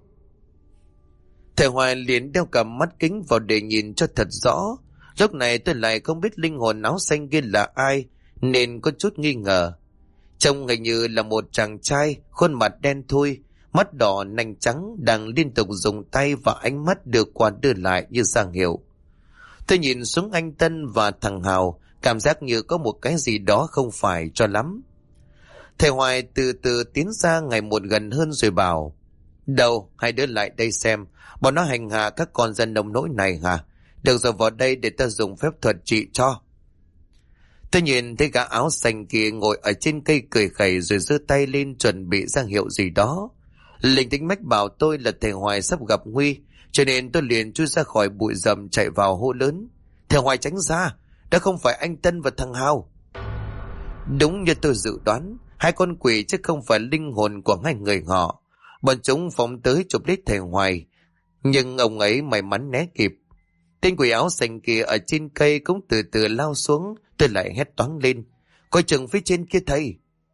Thầy Hoài liền đeo cả mắt kính vào để nhìn cho thật rõ. Lúc này tôi lại không biết linh hồn áo xanh kia là ai, nên có chút nghi ngờ. Trông hình như là một chàng trai, khuôn mặt đen thui, mắt đỏ nanh trắng, đang liên tục dùng tay và ánh mắt đưa qua đưa lại như ra hiệu. Tôi nhìn xuống anh Tân và thằng Hào, cảm giác như có một cái gì đó không phải cho lắm. Thầy Hoài từ từ tiến ra ngày một gần hơn rồi bảo: "Đâu, hai đứa lại đây xem, bọn nó hành hạ các con dân nông nỗi này hả? Được rồi, vào đây để ta dùng phép thuật trị cho." Tôi nhìn thấy gã áo xanh kia ngồi ở trên cây cười khẩy rồi giơ tay lên chuẩn bị ra hiệu gì đó. Linh tính mách bảo tôi là thầy Hoài sắp gặp nguy, cho nên tôi liền chui ra khỏi bụi rậm chạy vào hô lớn: "Thầy Hoài tránh ra, đó không phải anh Tân và thằng Hào." Đúng như tôi dự đoán, hai con quỷ chứ không phải linh hồn của hai người họ. Bọn chúng phóng tới chụp lấy thầy Hoài, nhưng ông ấy may mắn né kịp. Tên quỷ áo xanh kia ở trên cây cũng từ từ lao xuống. Tôi lại hét toáng lên: "Coi chừng phía trên kia thầy!"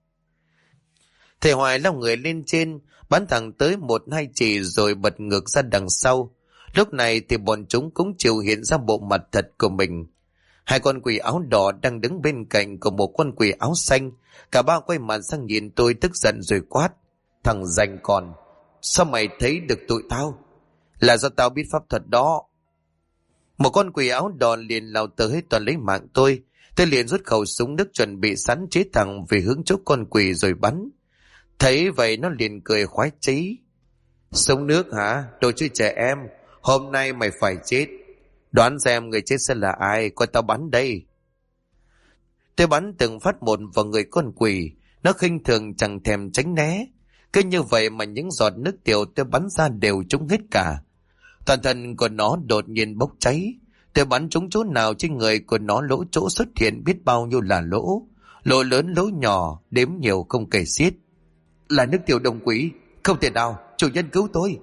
Thầy Hoài lao người lên trên, bắn thẳng tới một hai chỉ rồi bật ngược ra đằng sau. Lúc này thì bọn chúng cũng chịu hiện ra bộ mặt thật của mình. Hai con quỷ áo đỏ đang đứng bên cạnh của một con quỷ áo xanh. Cả ba quay mặt sang nhìn tôi tức giận rồi quát: "Thằng ranh con, sao mày thấy được tụi tao? Là do tao biết pháp thuật đó." Một con quỷ áo đỏ liền lao tới toàn lấy mạng tôi. Tôi liền rút khẩu súng nước chuẩn bị sẵn chế thẳng về hướng chỗ con quỷ rồi bắn. Thấy vậy nó liền cười khoái chí: "Súng nước hả? Đồ chơi trẻ em, hôm nay mày phải chết. Đoán xem người chết sẽ là ai, coi tao bắn đây." Tôi bắn từng phát một vào người con quỷ. Nó khinh thường chẳng thèm tránh né. Cứ như vậy mà những giọt nước tiểu tôi bắn ra đều trúng hết cả. Toàn thân của nó đột nhiên bốc cháy. Tôi bắn trúng chỗ nào trên người của nó, lỗ chỗ xuất hiện biết bao nhiêu là lỗ. Lỗ lớn lỗ nhỏ, đếm nhiều không kể xiết. "Là nước tiểu đồng quỷ, không thể nào, chủ nhân cứu tôi."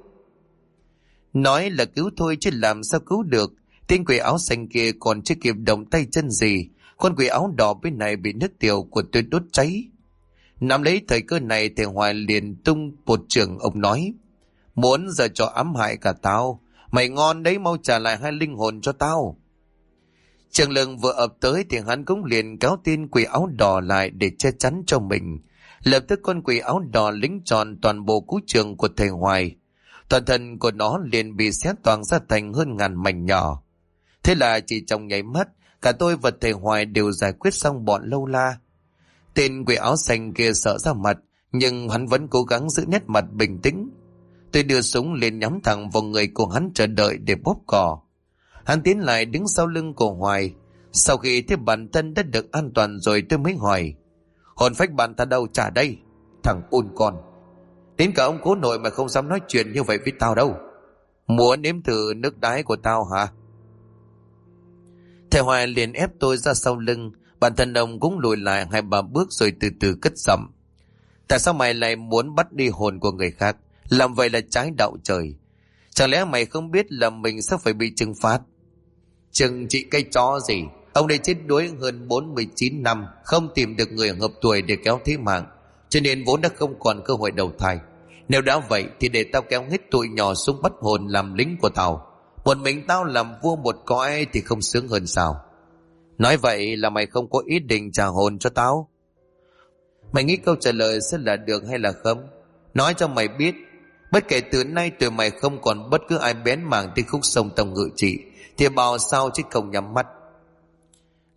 Nói là cứu thôi chứ làm sao cứu được. Tên quỷ áo xanh kia còn chưa kịp động tay chân gì, con quỷ áo đỏ bên này bị nước tiểu của tôi đốt cháy. Nắm lấy thời cơ này, thầy Hoài liền tung một chưởng. Ông nói: "Muốn giờ cho ám hại cả tao, mày ngon đấy, mau trả lại hai linh hồn cho tao." Trường Lương vừa ập tới thì hắn cũng liền kéo tên quỷ áo đỏ lại để che chắn cho mình. Lập tức con quỷ áo đỏ lính tròn toàn bộ cú trường của thầy Hoài. Toàn thân của nó liền bị xé toang ra thành hơn ngàn mảnh nhỏ. Thế là chỉ trong nháy mắt, cả tôi và thầy Hoài đều giải quyết xong bọn lâu la. Tên quỷ áo xanh kia sợ ra mặt, nhưng hắn vẫn cố gắng giữ nét mặt bình tĩnh. Tôi đưa súng lên nhắm thẳng vào người của hắn chờ đợi để bóp cò. Hắn tiến lại đứng sau lưng của Hoài. Sau khi thấy bản thân đã được an toàn rồi tôi mới hỏi: "Hồn phách bạn ta đâu, trả đây." "Thằng ôn con, đến cả ông cố nội mà không dám nói chuyện như vậy với tao đâu. Muốn nếm thử nước đái của tao hả?" Thầy Hoài liền ép tôi ra sau lưng. Bản thân ông cũng lùi lại 2-3 bước rồi từ từ cất giọng: "Tại sao mày lại muốn bắt đi hồn của người khác? Làm vậy là trái đạo trời. Chẳng lẽ mày không biết là mình sắp phải bị trừng phạt?" "Trừng trị cái chó gì? Ông đây chết đuối hơn 49 năm, không tìm được người hợp tuổi để kéo thế mạng, cho nên vốn đã không còn cơ hội đầu thai. Nếu đã vậy thì để tao kéo hết tụi nhỏ xuống bắt hồn làm lính của tao. Một mình tao làm vua một cõi thì không sướng hơn sao? Nói vậy là mày không có ý định trả hồn cho tao? Mày nghĩ câu trả lời sẽ là được hay là không? Nói cho mày biết, bất kể từ nay tụi mày không còn bất cứ ai bén mảng tới khúc sông Tông Ngự Trị thì bảo sao chứ không nhắm mắt.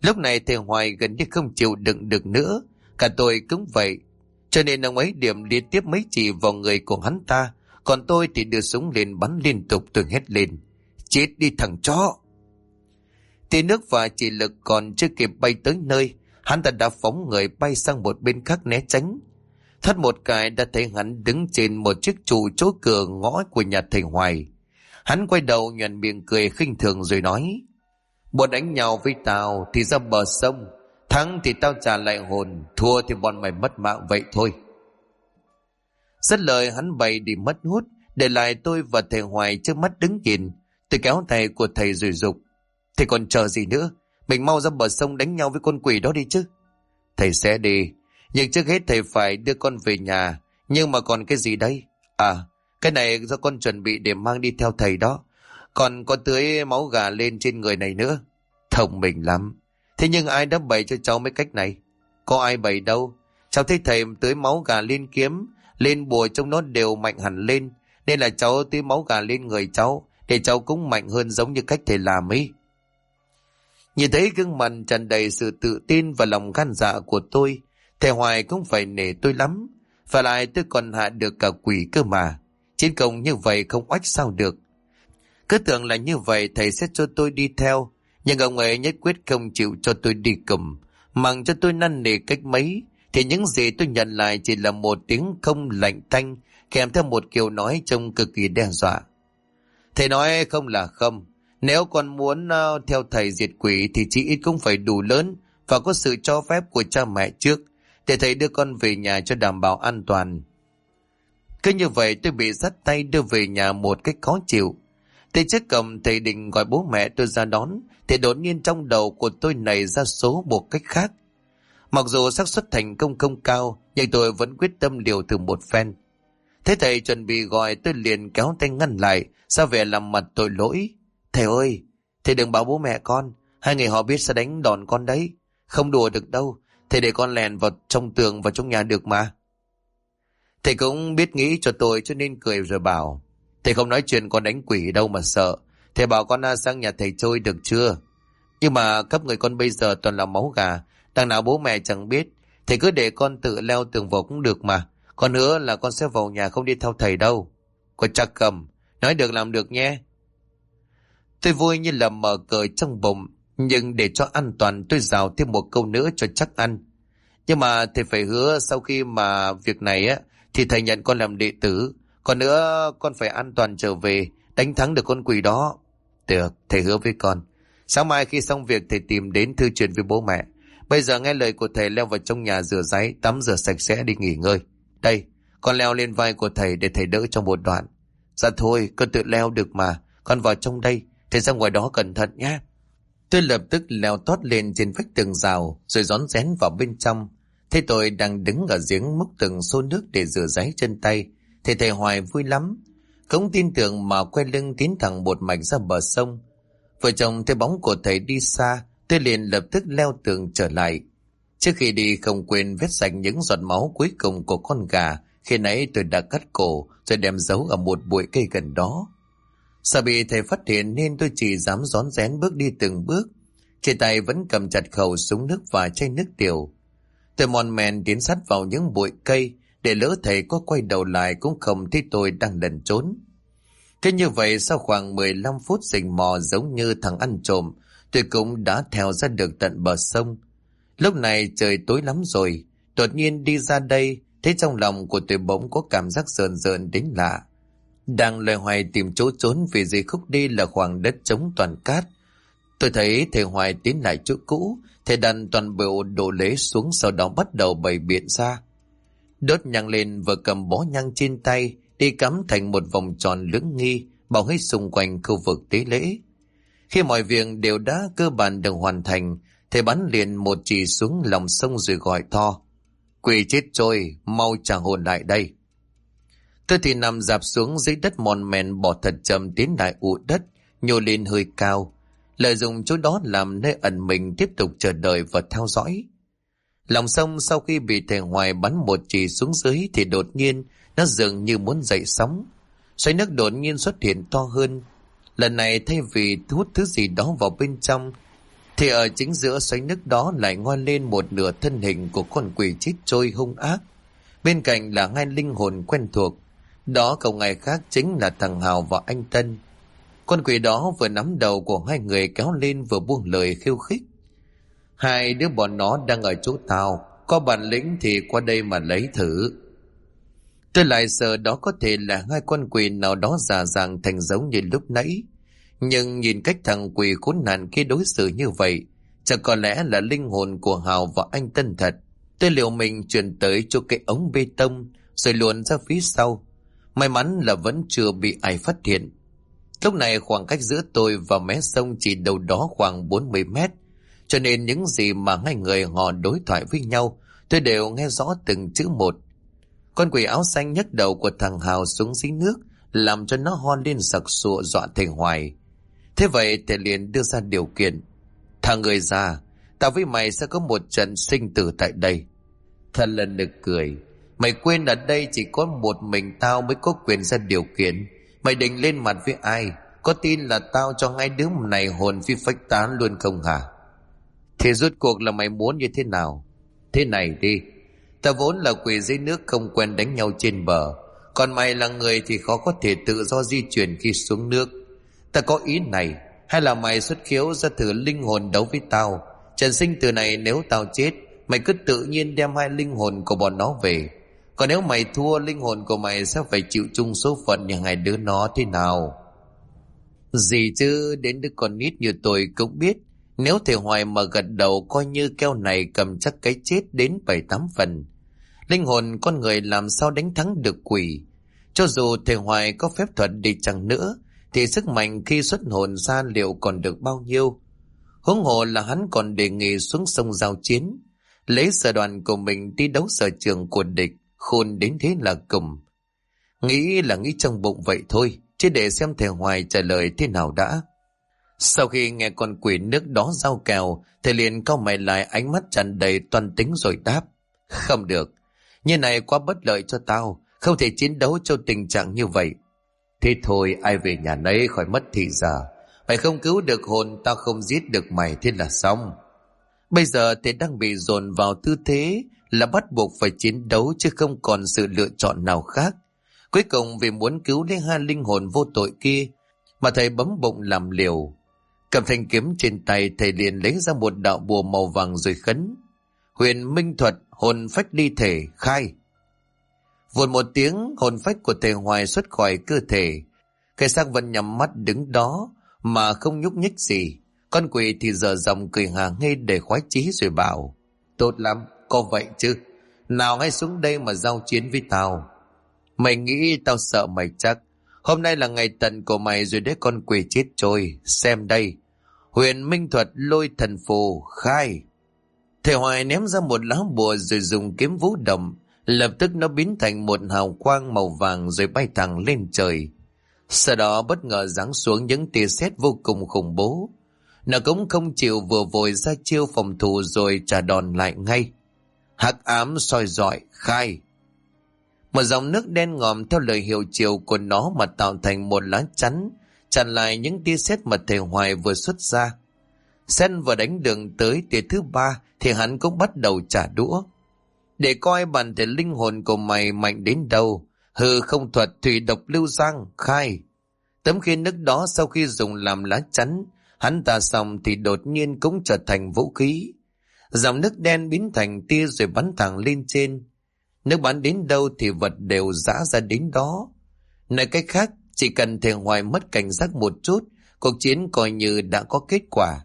Lúc này thầy Hoài gần như không chịu đựng được nữa, cả tôi cũng vậy, cho nên ông ấy điểm liên tiếp mấy chỉ vào người của hắn ta, còn tôi thì đưa súng lên bắn liên tục. Tôi hét lên: chết đi thằng chó! Tia nước và chỉ lực còn chưa kịp bay tới nơi, hắn ta đã phóng người bay sang một bên khác né tránh. Thoát một cái đã thấy hắn đứng trên một chiếc trụ chỗ cửa ngõ của nhà thầy Hoài. Hắn quay đầu nhoẻn miệng cười khinh thường rồi nói: bọn đánh nhau với tao thì ra bờ sông, thắng thì tao trả lại hồn, thua thì bọn mày mất mạng vậy thôi. Dứt lời hắn bay đi mất hút, để lại tôi và thầy Hoài trước mắt đứng nhìn. Tôi kéo tay của thầy rồi giục: thầy còn chờ gì nữa, mình mau ra bờ sông đánh nhau với con quỷ đó đi chứ. Thầy sẽ đi, nhưng trước hết thầy phải đưa con về nhà. Nhưng mà còn cái gì đây? À, cái này do con chuẩn bị để mang đi theo thầy đó. Còn có tưới máu gà lên trên người này nữa. Thông minh lắm. Thế nhưng ai đã bày cho cháu mấy cách này? Có ai bày đâu. Cháu thấy thầy tưới máu gà lên kiếm, lên bùa trông nó đều mạnh hẳn lên. Nên là cháu tưới máu gà lên người cháu, để cháu cũng mạnh hơn giống như cách thầy làm ấy. Nhìn thấy gương mặt tràn đầy sự tự tin và lòng gan dạ của tôi, thầy Hoài cũng phải nể tôi lắm. Và lại tôi còn hạ được cả quỷ cơ mà. Chiến công như vậy không oách sao được. Cứ tưởng là như vậy thầy sẽ cho tôi đi theo, nhưng ông ấy nhất quyết không chịu cho tôi đi cùng. Mặc cho tôi năn nỉ cách mấy, thì những gì tôi nhận lại chỉ là một tiếng không lạnh tanh, kèm theo một kiểu nói trông cực kỳ đe dọa. Thầy nói không là không. Nếu con muốn theo thầy diệt quỷ thì chỉ ít cũng phải đủ lớn và có sự cho phép của cha mẹ trước, để thầy đưa con về nhà cho đảm bảo an toàn. Cứ như vậy tôi bị dắt tay đưa về nhà một cách khó chịu. Tới trước cổng thầy định gọi bố mẹ tôi ra đón, thì đột nhiên trong đầu của tôi nảy ra số một cách khác. Mặc dù xác suất thành công không cao, nhưng tôi vẫn quyết tâm liều thử một phen. Thế thầy chuẩn bị gọi, tôi liền kéo tay ngăn lại, ra vẻ làm mặt tội lỗi. Thầy ơi, thầy đừng bảo bố mẹ con, hai người họ biết sẽ đánh đòn con đấy. Không đùa được đâu, thầy để con lèn vào trong tường và trong nhà được mà. Thầy cũng biết nghĩ cho tôi cho nên cười rồi bảo: thầy không nói chuyện con đánh quỷ đâu mà sợ. Thầy bảo con sang nhà thầy chơi được chưa? Nhưng mà khắp người con bây giờ toàn là máu gà, đằng nào bố mẹ chẳng biết. Thầy cứ để con tự leo tường vào cũng được mà. Con hứa là con sẽ vào nhà không đi theo thầy đâu. Con chắc cầm, nói được làm được nhé. Tôi vui như là mở cờ trong bụng, nhưng để cho an toàn tôi rào thêm một câu nữa cho chắc ăn. Nhưng mà thầy phải hứa sau khi mà việc này á thì thầy nhận con làm đệ tử. Còn nữa con phải an toàn trở về, đánh thắng được con quỷ đó. Được, thầy hứa với con. Sáng mai khi xong việc thầy tìm đến thư chuyện với bố mẹ. Bây giờ nghe lời của thầy leo vào trong nhà rửa ráy, tắm rửa sạch sẽ đi nghỉ ngơi. Đây, con leo lên vai của thầy để thầy đỡ trong một đoạn. Dạ thôi, con tự leo được mà. Con vào trong đây, thầy ra ngoài đó cẩn thận nhé. Tôi lập tức leo tót lên trên vách tường rào, rồi rón rén vào bên trong. Thế tôi đang đứng ở giếng múc từng xô nước để rửa ráy chân tay, thì thầy Hoài vui lắm. Không tin tưởng mà quay lưng tiến thẳng một mạch ra bờ sông. Vợ chồng thấy bóng của thầy đi xa, tôi liền lập tức leo tường trở lại. Trước khi đi không quên vét sạch những giọt máu cuối cùng của con gà khi nãy tôi đã cắt cổ rồi đem giấu ở một bụi cây gần đó. Sợ bị thầy phát hiện nên tôi chỉ dám rón rén bước đi từng bước. Trên tay vẫn cầm chặt khẩu súng nước và chai nước tiểu. Tôi mòn mèn tiến sát vào những bụi cây, để lỡ thầy có quay đầu lại cũng không thấy tôi đang lẩn trốn. Thế như vậy sau khoảng 15 phút rình mò giống như thằng ăn trộm, tôi cũng đã theo ra được tận bờ sông. Lúc này trời tối lắm rồi, đột nhiên đi ra đây, thấy trong lòng của tôi bỗng có cảm giác rợn rợn đến lạ. Đang loay hoay tìm chỗ trốn vì dưới khúc đi là khoảng đất trống toàn cát. Tôi thấy thầy Hoài tiến lại chỗ cũ, thầy đặt toàn bộ đồ lễ xuống, sau đó bắt đầu bày biện ra. Đốt nhang lên, vừa cầm bó nhang trên tay, đi cắm thành một vòng tròn lưỡng nghi, bao hết xung quanh khu vực tế lễ. Khi mọi việc đều đã cơ bản được hoàn thành, thầy bắn liền một chỉ xuống lòng sông rồi gọi to: quỷ chết trôi, mau trả hồn lại đây. Tôi thì nằm dạp xuống dưới đất mòn mèn, bỏ thật chậm tiến lại ụ đất, nhô lên hơi cao, lợi dụng chỗ đó làm nơi ẩn mình, tiếp tục chờ đợi và theo dõi. Lòng sông sau khi bị thầy Hoài bắn một chỉ xuống dưới thì đột nhiên nó dường như muốn dậy sóng. Xoáy nước đột nhiên xuất hiện to hơn. Lần này thay vì hút thứ gì đó vào bên trong Thì ở chính giữa xoáy nước đó lại ngoi lên một nửa thân hình của con quỷ chết trôi hung ác. Bên cạnh là hai linh hồn quen thuộc. Đó không ai khác chính là thằng Hào và anh Tân. Con quỷ đó vừa nắm đầu của hai người kéo lên vừa buông lời khiêu khích. Hai đứa bọn nó đang ở chỗ tao, có bản lĩnh thì qua đây mà lấy thử. Tôi lại sợ đó có thể là hai con quỷ nào đó giả dạng thành giống như lúc nãy. Nhưng nhìn cách thằng quỷ khốn nạn kia đối xử như vậy, chắc có lẽ là linh hồn của Hào và anh Tân thật. Tôi liều mình chuyển tới chỗ cái ống bê tông rồi luồn ra phía sau. May mắn là vẫn chưa bị ai phát hiện. Lúc này khoảng cách giữa tôi và mé sông chỉ đâu đó khoảng 40 mét. Cho nên những gì mà hai người họ đối thoại với nhau tôi đều nghe rõ từng chữ một. Con quỷ áo xanh nhấc đầu của thằng Hào xuống dưới nước, làm cho nó ho lên sặc sụa dọa thầy Hoài. Thế vậy thầy liền đưa ra điều kiện. Thằng người già, tao với mày sẽ có một trận sinh tử tại đây. Thật là nực cười. Mày quên ở đây chỉ có một mình tao mới có quyền ra điều kiện. Mày định lên mặt với ai? Có tin là tao cho ngay đứa này hồn phi phách tán luôn không hả? Thì rốt cuộc là mày muốn như thế nào? Thế này đi, tao vốn là quỷ dưới nước không quen đánh nhau trên bờ. Còn mày là người thì khó có thể tự do di chuyển khi xuống nước. Ta có ý này, hay là mày xuất khiếu ra thử linh hồn đấu với tao. Trận sinh tử này nếu tao chết, mày cứ tự nhiên đem hai linh hồn của bọn nó về. Còn nếu mày thua, linh hồn của mày sẽ phải chịu chung số phận như hai đứa nó thế nào? Gì chứ, đến đứa con nít như tôi cũng biết. Nếu thầy Hoài mà gật đầu coi như keo này cầm chắc cái chết đến 7-8 phần. Linh hồn con người làm sao đánh thắng được quỷ? Cho dù thầy Hoài có phép thuật đi chăng nữa, thì sức mạnh khi xuất hồn ra liệu còn được bao nhiêu? Huống hồ là hắn còn đề nghị xuống sông giao chiến, lấy sở đoàn của mình đi đấu sở trường của địch, khôn đến thế là cùng. Nghĩ là nghĩ trong bụng vậy thôi, chứ để xem thầy Hoài trả lời thế nào đã. Sau khi nghe con quỷ nước đó giao kèo, thầy liền cau mày lại, ánh mắt tràn đầy toan tính rồi đáp. Không được, như này quá bất lợi cho tao, không thể chiến đấu trong tình trạng như vậy. Thế thôi, ai về nhà nấy khỏi mất thì giờ. Mày không cứu được hồn, tao không giết được mày, thế là xong. Bây giờ thầy đang bị dồn vào tư thế là bắt buộc phải chiến đấu, chứ không còn sự lựa chọn nào khác. Cuối cùng vì muốn cứu lấy hai linh hồn vô tội kia mà thầy bấm bụng làm liều. Cầm thanh kiếm trên tay, thầy liền lấy ra một đạo bùa màu vàng rồi khấn. Huyền minh thuật, hồn phách ly thể, khai. Vụt một tiếng, hồn phách của thầy Hoài xuất khỏi cơ thể. Cái xác vẫn nhắm mắt đứng đó mà không nhúc nhích gì. Con quỷ thì dở dòng cười hà ngây để khoái chí rồi bảo. Tốt lắm, có vậy chứ. Nào hãy xuống đây mà giao chiến với tao. Mày nghĩ tao sợ mày chắc. Hôm nay là ngày tận của mày rồi đấy con quỷ chết trôi. Xem đây. Huyền minh thuật lôi thần phù, khai. Thầy Hoài ném ra một lá bùa rồi dùng kiếm vũ động. Lập tức nó biến thành một hào quang màu vàng rồi bay thẳng lên trời. Sau đó bất ngờ giáng xuống những tia sét vô cùng khủng bố. Nó cũng không chịu vừa vội ra chiêu phòng thủ rồi trả đòn lại ngay. Hắc ám soi rọi, khai. Một dòng nước đen ngòm theo lời hiệu triệu của nó mà tạo thành một lá chắn, chặn lại những tia sét mà thầy Hoài vừa xuất ra. Sen vừa đánh đường tới tia thứ ba thì hắn cũng bắt đầu trả đũa. Để coi bản thể linh hồn của mày mạnh đến đâu. Hư không thuật thủy độc lưu giang, khai. Tấm khiên nước đó sau khi dùng làm lá chắn, hắn ta xong thì đột nhiên cũng trở thành vũ khí. Dòng nước đen biến thành tia rồi bắn thẳng lên trên. Nước bắn đến đâu thì vật đều giã ra đến đó. Nói cách khác, chỉ cần thầy Hoài mất cảnh giác một chút, cuộc chiến coi như đã có kết quả.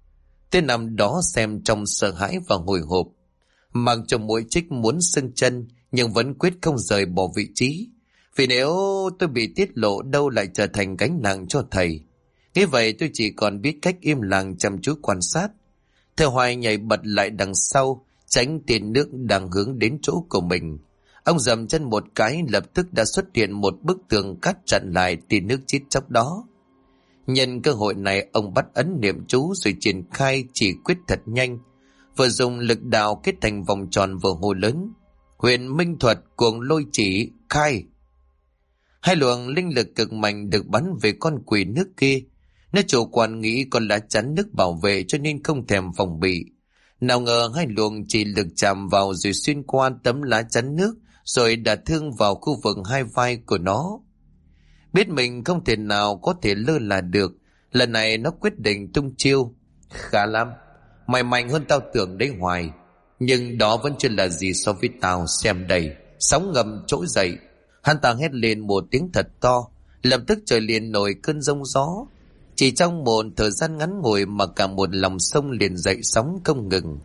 Tên nằm đó xem trong sợ hãi và hồi hộp. Mặc cho mỗi trích muốn xưng chân, nhưng vẫn quyết không rời bỏ vị trí. Vì nếu tôi bị tiết lộ đâu lại trở thành gánh nặng cho thầy. Thế vậy tôi chỉ còn biết cách im lặng chăm chú quan sát. Thầy Hoài nhảy bật lại đằng sau, tránh tiền nước đang hướng đến chỗ của mình. Ông dầm chân một cái, lập tức đã xuất hiện một bức tường cắt chặn lại tiền nước chít chóc đó. Nhân cơ hội này, ông bắt ấn niệm chú rồi triển khai chỉ quyết thật nhanh. Vừa dùng lực đạo kết thành vòng tròn vừa hô lớn. Huyền minh thuật cuồng lôi chỉ, khai. Hai luồng linh lực cực mạnh được bắn về con quỷ nước kia. Nếu chủ quan nghĩ con lá chắn nước bảo vệ cho nên không thèm phòng bị. Nào ngờ hai luồng chỉ lực chạm vào rồi xuyên qua tấm lá chắn nước, rồi đã thương vào khu vực hai vai của nó. Biết mình không thể nào có thể lơ là được, lần này nó quyết định tung chiêu. Khá lắm, mày mạnh hơn tao tưởng đấy Hoài. Nhưng đó vẫn chưa là gì so với tao, xem đây. Sóng ngầm trỗi dậy, hắn ta hét lên một tiếng thật to, lập tức trời liền nổi cơn giông gió. Chỉ trong một thời gian ngắn ngủi mà cả một lòng sông liền dậy sóng không ngừng.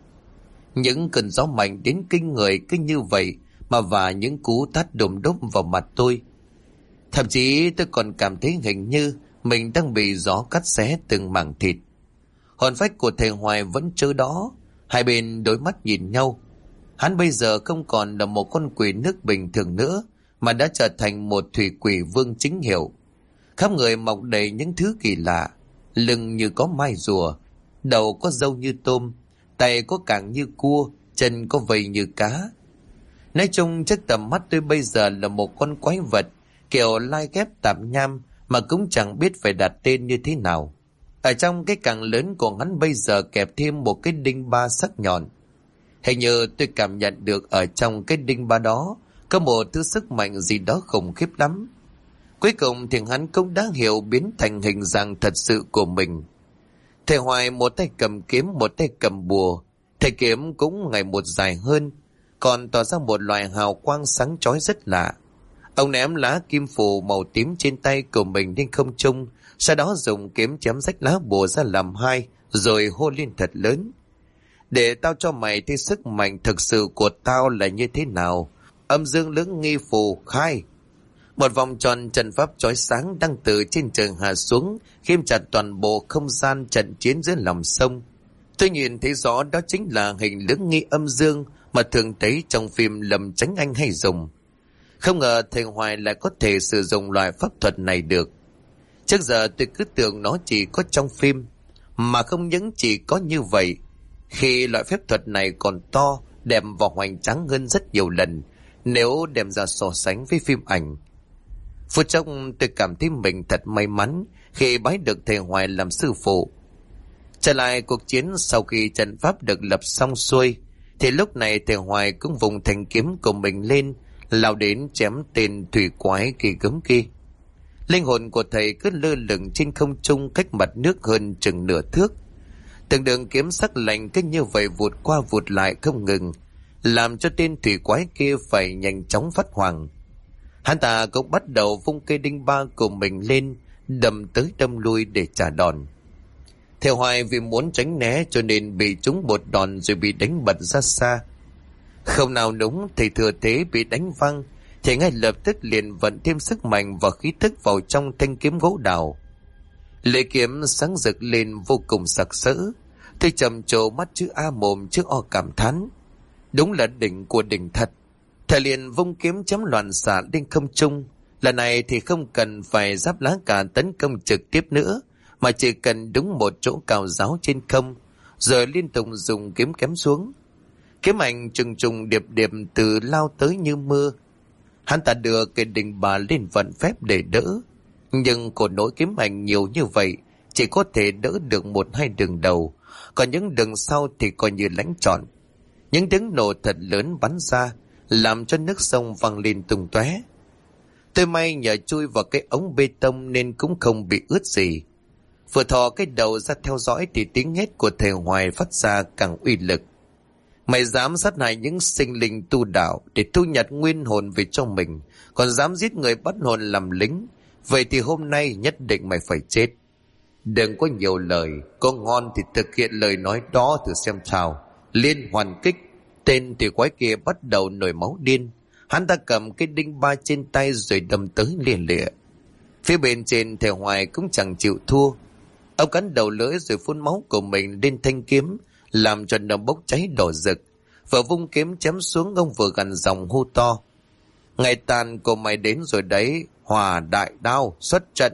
Những cơn gió mạnh đến kinh người cứ như vậy mà và những cú tát đùng đốp vào mặt tôi. Thậm chí tôi còn cảm thấy hình như mình đang bị gió cắt xé từng mảng thịt. Hồn phách của thầy Hoài vẫn trơ đó, hai bên đối mắt nhìn nhau. Hắn bây giờ không còn là một con quỷ nước bình thường nữa, mà đã trở thành một thủy quỷ vương chính hiệu. Khắp người mọc đầy những thứ kỳ lạ, lưng như có mai rùa, đầu có râu như tôm, tay có cẳng như cua, chân có vầy như cá. Nói chung trước tầm mắt tôi bây giờ là một con quái vật, kiểu lai ghép tạp nham mà cũng chẳng biết phải đặt tên như thế nào. Ở trong cái cẳng lớn của hắn bây giờ kẹp thêm một cái đinh ba sắc nhọn. Hình như tôi cảm nhận được ở trong cái đinh ba đó có một thứ sức mạnh gì đó khủng khiếp lắm. Cuối cùng thì hắn cũng đã hiểu biến thành hình dạng thật sự của mình. Thầy Hoài một tay cầm kiếm, một tay cầm bùa. Thầy kiếm cũng ngày một dài hơn, còn tỏ ra một loại hào quang sáng chói rất lạ. Ông ném lá kim phù màu tím trên tay của mình lên không trung, sau đó dùng kiếm chém rách lá bùa ra làm hai, rồi hô lên thật lớn. Để tao cho mày thấy sức mạnh thực sự của tao là như thế nào. Âm dương lưỡng nghi phù khai. Một vòng tròn trận pháp chói sáng đang từ trên trời hạ xuống, khiêm chặt toàn bộ không gian trận chiến dưới lòng sông. Tôi nhìn thấy rõ đó chính là hình lưỡng nghi âm dương mà thường thấy trong phim Lâm Chánh Anh hay dùng. Không ngờ thầy Hoài lại có thể sử dụng loại pháp thuật này được. Trước giờ tôi cứ tưởng nó chỉ có trong phim, mà không những chỉ có như vậy. Khi loại phép thuật này còn to, đẹp và hoành tráng hơn rất nhiều lần nếu đem ra so sánh với phim ảnh. Phút chốc tôi cảm thấy mình thật may mắn khi bái được thầy Hoài làm sư phụ. Trở lại cuộc chiến sau khi trận pháp được lập xong xuôi, thì lúc này thầy Hoài cũng vùng thanh kiếm của mình lên, lao đến chém tên thủy quái kỳ gớm kia. Linh hồn của thầy cứ lơ lửng trên không trung cách mặt nước hơn chừng nửa thước. Từng đường kiếm sắc lạnh cứ như vậy vụt qua vụt lại không ngừng, làm cho tên thủy quái kia phải nhanh chóng phát hoảng. Hắn ta cũng bắt đầu vung cây đinh ba của mình lên, đâm tới đâm lui để trả đòn. Thầy Hoài vì muốn tránh né cho nên bị trúng một đòn rồi bị đánh bật ra xa. Không nào núng, thầy thừa thế bị đánh văng, thầy ngay lập tức liền vận thêm sức mạnh và khí thức vào trong thanh kiếm gỗ đào. Lưỡi kiếm sáng rực lên vô cùng sặc sỡ. Tôi trầm trồ mắt chữ A mồm chữ O cảm thán. Đúng là đỉnh của đỉnh thật. Thầy liền vung kiếm chém loạn xạ lên không trung. Lần này thì không cần phải giáp lá cà tấn công trực tiếp nữa, mà chỉ cần đúng một chỗ cào giáo trên không, rồi liên tục dùng kiếm chém xuống. Kiếm ảnh trùng trùng điệp điệp từ lao tới như mưa. Hắn ta đưa cây đình bà lên vận phép để đỡ, nhưng cột nỗi kiếm ảnh nhiều như vậy chỉ có thể đỡ được một hai đường đầu, còn những đường sau thì coi như lãnh trọn. Những tiếng nổ thật lớn bắn ra làm cho nước sông văng lên tung tóe. Tôi may nhờ chui vào cái ống bê tông nên cũng không bị ướt gì. Vừa thò cái đầu ra theo dõi thì tiếng hét của thầy Hoài phát ra càng uy lực. Mày dám sát hại những sinh linh tu đạo để thu nhặt nguyên hồn về cho mình, còn dám giết người bắt hồn làm lính, vậy thì hôm nay nhất định mày phải chết. Đừng có nhiều lời, có ngon thì thực hiện lời nói đó thử xem sao. Liên hoàn kích. Tên thì quái kia bắt đầu nổi máu điên. Hắn ta cầm cái đinh ba trên tay rồi đâm tới liền lịa. Phía bên trên thầy Hoài cũng chẳng chịu thua. Ông cắn đầu lưỡi rồi phun máu của mình lên thanh kiếm, làm cho nó bốc cháy đỏ rực. Vừa vung kiếm chém xuống, ông vừa gằn giọng hô to: ngày tàn của mày đến rồi đấy, Hòa đại đao xuất trận.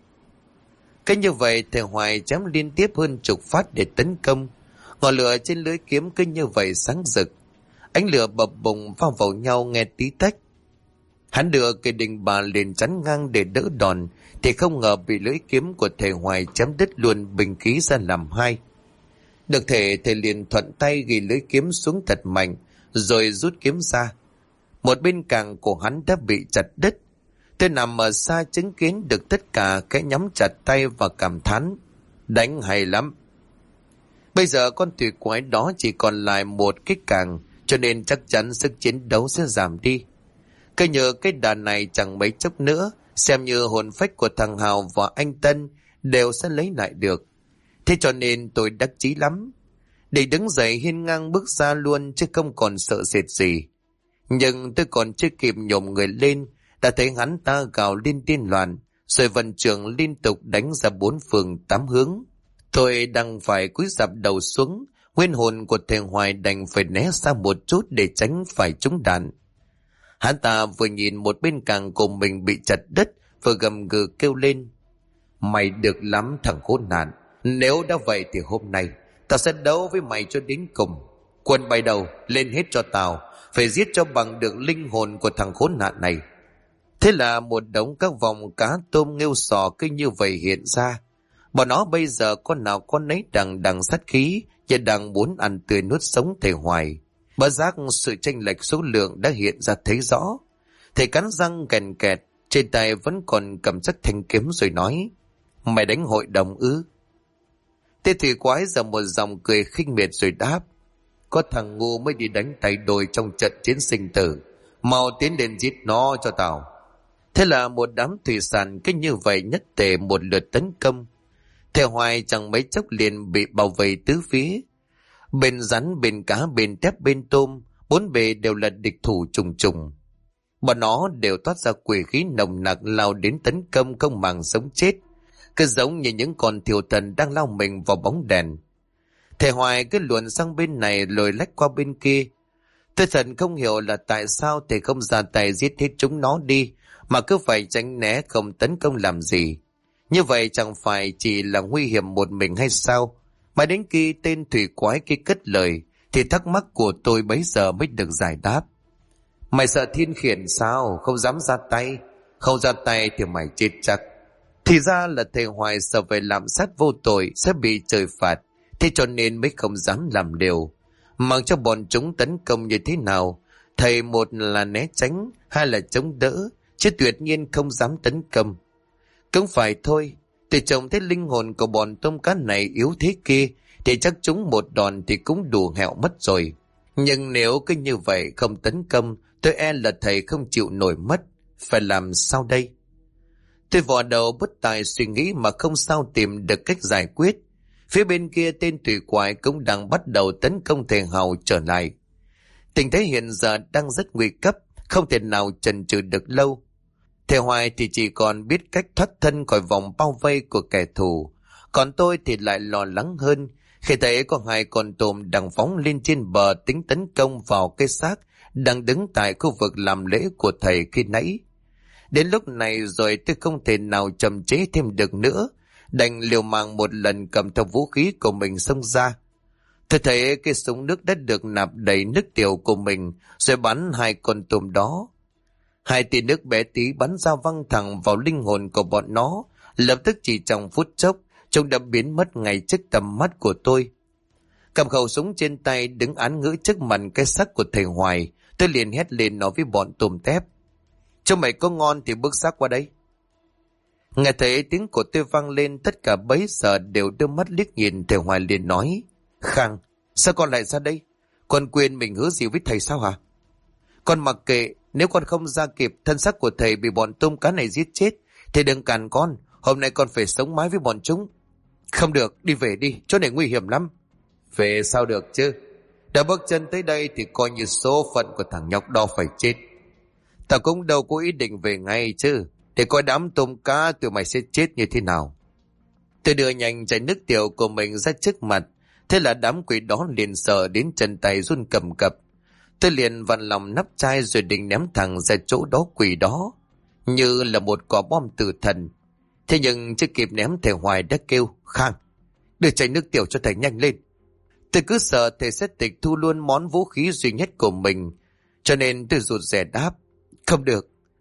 Cái như vậy thầy Hoài chém liên tiếp hơn chục phát để tấn công. Ngọn lửa trên lưỡi kiếm cứ như vậy sáng rực, ánh lửa bập bùng va vào nhau nghe tí tách. Hắn đưa cây đinh bà lên chắn ngang để đỡ đòn, thì không ngờ bị lưỡi kiếm của thầy Hoài chém đứt luôn binh khí ra làm hai. Được thầy liền thuận tay ghi lưỡi kiếm xuống thật mạnh, rồi rút kiếm ra. Một bên càng của hắn đã bị chặt đứt. Tôi nằm ở xa chứng kiến được tất cả, cái nhắm chặt tay và cảm thán: đánh hay lắm. Bây giờ con thủy quái đó chỉ còn lại một cái càng, cho nên chắc chắn sức chiến đấu sẽ giảm đi. Cứ nhờ cái đà này chẳng mấy chốc nữa, xem như hồn phách của thằng Hào và anh Tân đều sẽ lấy lại được. Thế cho nên tôi đắc chí lắm. Để đứng dậy hiên ngang bước ra luôn, chứ không còn sợ sệt gì. Nhưng tôi còn chưa kịp nhổm người lên, đã thấy hắn ta gào lên điên loạn, rồi vận trưởng liên tục đánh ra 4 phương 8 hướng. Tôi đang phải cúi rạp đầu xuống, nguyên hồn của thầy Hoài đành phải né xa một chút để tránh phải trúng đạn. Hắn ta vừa nhìn một bên càng của mình bị chặt đứt, vừa gầm gừ kêu lên: mày được lắm thằng khốn nạn, nếu đã vậy thì hôm nay tao sẽ đấu với mày cho đến cùng. Quân bay đầu lên hết cho tao, phải giết cho bằng được linh hồn của thằng khốn nạn này. Thế là một đống các vòng cá tôm nghêu sò cứ như vậy hiện ra. Bọn nó bây giờ con nào con nấy đằng sát khí, và đang muốn ăn tươi nuốt sống thầy Hoài. Bất giác sự chênh lệch số lượng đã hiện ra thấy rõ. Thầy cắn răng kèn kẹt, trên tay vẫn còn cầm sắc thanh kiếm rồi nói: mày đánh hội đồng ư? Thế thì quái giờ một dòng cười khinh miệt rồi đáp: có thằng ngu mới đi đánh tay đôi trong trận chiến sinh tử, mau tiến lên giết nó cho tao. Thế là một đám thủy sản cứ như vậy nhất tề một lượt tấn công. Thầy Hoài chẳng mấy chốc liền bị bao vây tứ phía. Bên rắn, bên cá, bên tép, bên tôm, 4 bề đều là địch thủ trùng trùng. Bọn nó đều toát ra quỷ khí nồng nặc lao đến tấn công không màng sống chết, cứ giống như những con thiêu thần đang lao mình vào bóng đèn. Thầy Hoài cứ luồn sang bên này rồi lách qua bên kia. Tôi thật không hiểu là tại sao thầy không ra tay giết hết chúng nó đi, mà cứ phải tránh né không tấn công làm gì. Như vậy chẳng phải chỉ là nguy hiểm một mình hay sao? Mà đến khi tên thủy quái kia cất lời, thì thắc mắc của tôi bấy giờ mới được giải đáp. Mày sợ thiên khiển sao? Không dám ra tay. Không ra tay thì mày chết chắc. Thì ra là thầy Hoài sợ về lạm sát vô tội sẽ bị trời phạt, thế cho nên mới không dám làm liều. Mặc cho bọn chúng tấn công như thế nào, thầy một là né tránh, hai là chống đỡ, chứ tuyệt nhiên không dám tấn công. Cũng phải thôi, tôi trông thấy linh hồn của bọn tôm cá này yếu thế kia, thì chắc chúng một đòn thì cũng đủ hẹo mất rồi. Nhưng nếu cứ như vậy không tấn công, tôi e là thầy không chịu nổi mất. Phải làm sao đây? Tôi vò đầu bất tài suy nghĩ mà không sao tìm được cách giải quyết. Phía bên kia tên thủy quái cũng đang bắt đầu tấn công thầy Hào trở lại. Tình thế hiện giờ đang rất nguy cấp, không thể nào chần chừ được lâu. Thầy Hoài thì chỉ còn biết cách thoát thân khỏi vòng bao vây của kẻ thù. Còn tôi thì lại lo lắng hơn khi thấy có 2 con tôm đang phóng lên trên bờ tính tấn công vào cái xác đang đứng tại khu vực làm lễ của thầy khi nãy. Đến lúc này rồi tôi không thể nào chậm chế thêm được nữa, đành liều mạng một lần cầm theo vũ khí của mình xông ra. Tôi thấy cái súng nước đã được nạp đầy nước tiểu của mình, rồi bắn 2 con tôm đó. 2 tia nước bé tí bắn ra văng thẳng vào linh hồn của bọn nó, lập tức chỉ trong phút chốc, chúng đã biến mất ngay trước tầm mắt của tôi. Cầm khẩu súng trên tay đứng án ngữ trước mặt cái xác của thầy Hoài, tôi liền hét lên nói với bọn tôm tép: cho mày có ngon thì bước xác qua đây. Nghe thấy tiếng của tôi vang lên, tất cả bấy giờ đều đưa mắt liếc nhìn thầy Hoài liền nói: Khang, sao con lại ra đây? Con quên mình hứa gì với thầy sao hả? Con mặc kệ, nếu con không ra kịp, thân xác của thầy bị bọn tôm cá này giết chết, thì đừng cản con, hôm nay con phải sống mái với bọn chúng. Không được, đi về đi, chỗ này nguy hiểm lắm. Về sao được chứ? Đã bước chân tới đây thì coi như số phận của thằng nhóc đó phải chết. Tao cũng đâu có ý định về ngay chứ, để coi đám tôm cá tụi mày sẽ chết như thế nào. Tôi đưa nhanh chai nước tiểu của mình ra trước mặt, thế là đám quỷ đó liền sợ đến chân tay run cầm cập. Tôi liền vặn lòng nắp chai rồi định ném thẳng ra chỗ đó quỷ đó, như là một quả bom tử thần. Thế nhưng chưa kịp ném, thầy Hoài đã kêu: Khang, đưa chai nước tiểu cho thầy nhanh lên. Tôi cứ sợ thầy sẽ tịch thu luôn món vũ khí duy nhất của mình, cho nên tôi rụt rè đáp: Không được,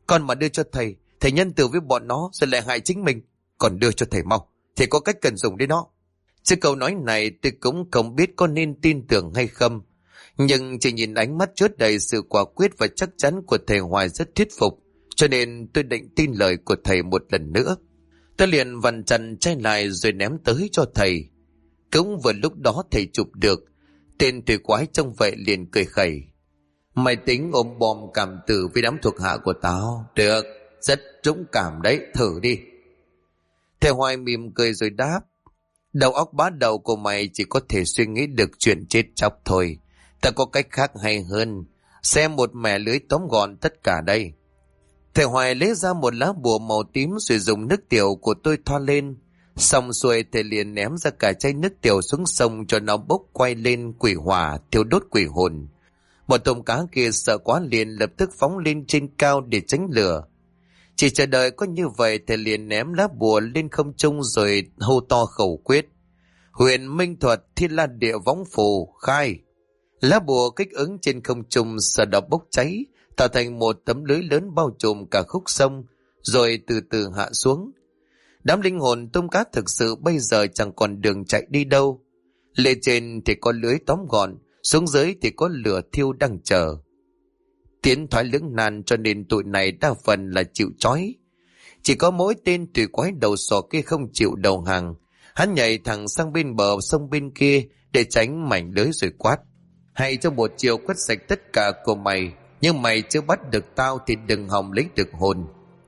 Con mà đưa cho thầy, thầy nhân từ với bọn nó rồi lại hại chính mình. Còn đưa cho thầy mau, thầy có cách cần dùng đến nó. Chứ câu nói này tôi cũng không biết có nên tin tưởng hay không. Nhưng chỉ nhìn ánh mắt chứa đầy sự quả quyết và chắc chắn của thầy Hoài rất thuyết phục, cho nên tôi định tin lời của thầy một lần nữa. Tôi liền vặn chặn chai lại rồi ném tới cho thầy. Cũng vừa lúc đó thầy chụp được. Tên thủy quái trông vậy liền cười khẩy. Mày tính ôm bom cảm tử với đám thuộc hạ của tao? Được, rất dũng cảm đấy, thử đi. Thầy Hoài mỉm cười rồi đáp. Đầu óc bá đầu của mày chỉ có thể suy nghĩ được chuyện chết chóc thôi. Ta có cách khác hay hơn. Xem một mẻ lưới tóm gọn tất cả đây. Thầy Hoài lấy ra một lá bùa màu tím rồi dùng nước tiểu của tôi thoa lên. Xong xuôi thầy liền ném ra cả chai nước tiểu xuống sông cho nó bốc quay lên quỷ hỏa thiêu đốt quỷ hồn. Một tôm cá kia sợ quá liền lập tức phóng lên trên cao để tránh lửa. Chỉ chờ đợi có như vậy thầy liền ném lá bùa lên không trung rồi hô to khẩu quyết. Huyền minh thuật thiên la địa võng phù khai. Lá bùa kích ứng trên không trung sau đó bốc cháy, tạo thành một tấm lưới lớn bao trùm cả khúc sông, rồi từ từ hạ xuống. Đám linh hồn tôm cá thực sự bây giờ chẳng còn đường chạy đi đâu. Lên trên thì có lưới tóm gọn, xuống dưới thì có lửa thiêu đang chờ. Tiến thoái lưỡng nan cho nên tụi này đa phần là chịu trói. Chỉ có mỗi tên tùy quái đầu sò kia không chịu đầu hàng. Hắn nhảy thẳng sang bên bờ sông bên kia để tránh mảnh lưới rồi quát. Hay cho một chiều quét sạch tất cả của mày, nhưng mày chưa bắt được tao thì đừng hòng lấy được hồn.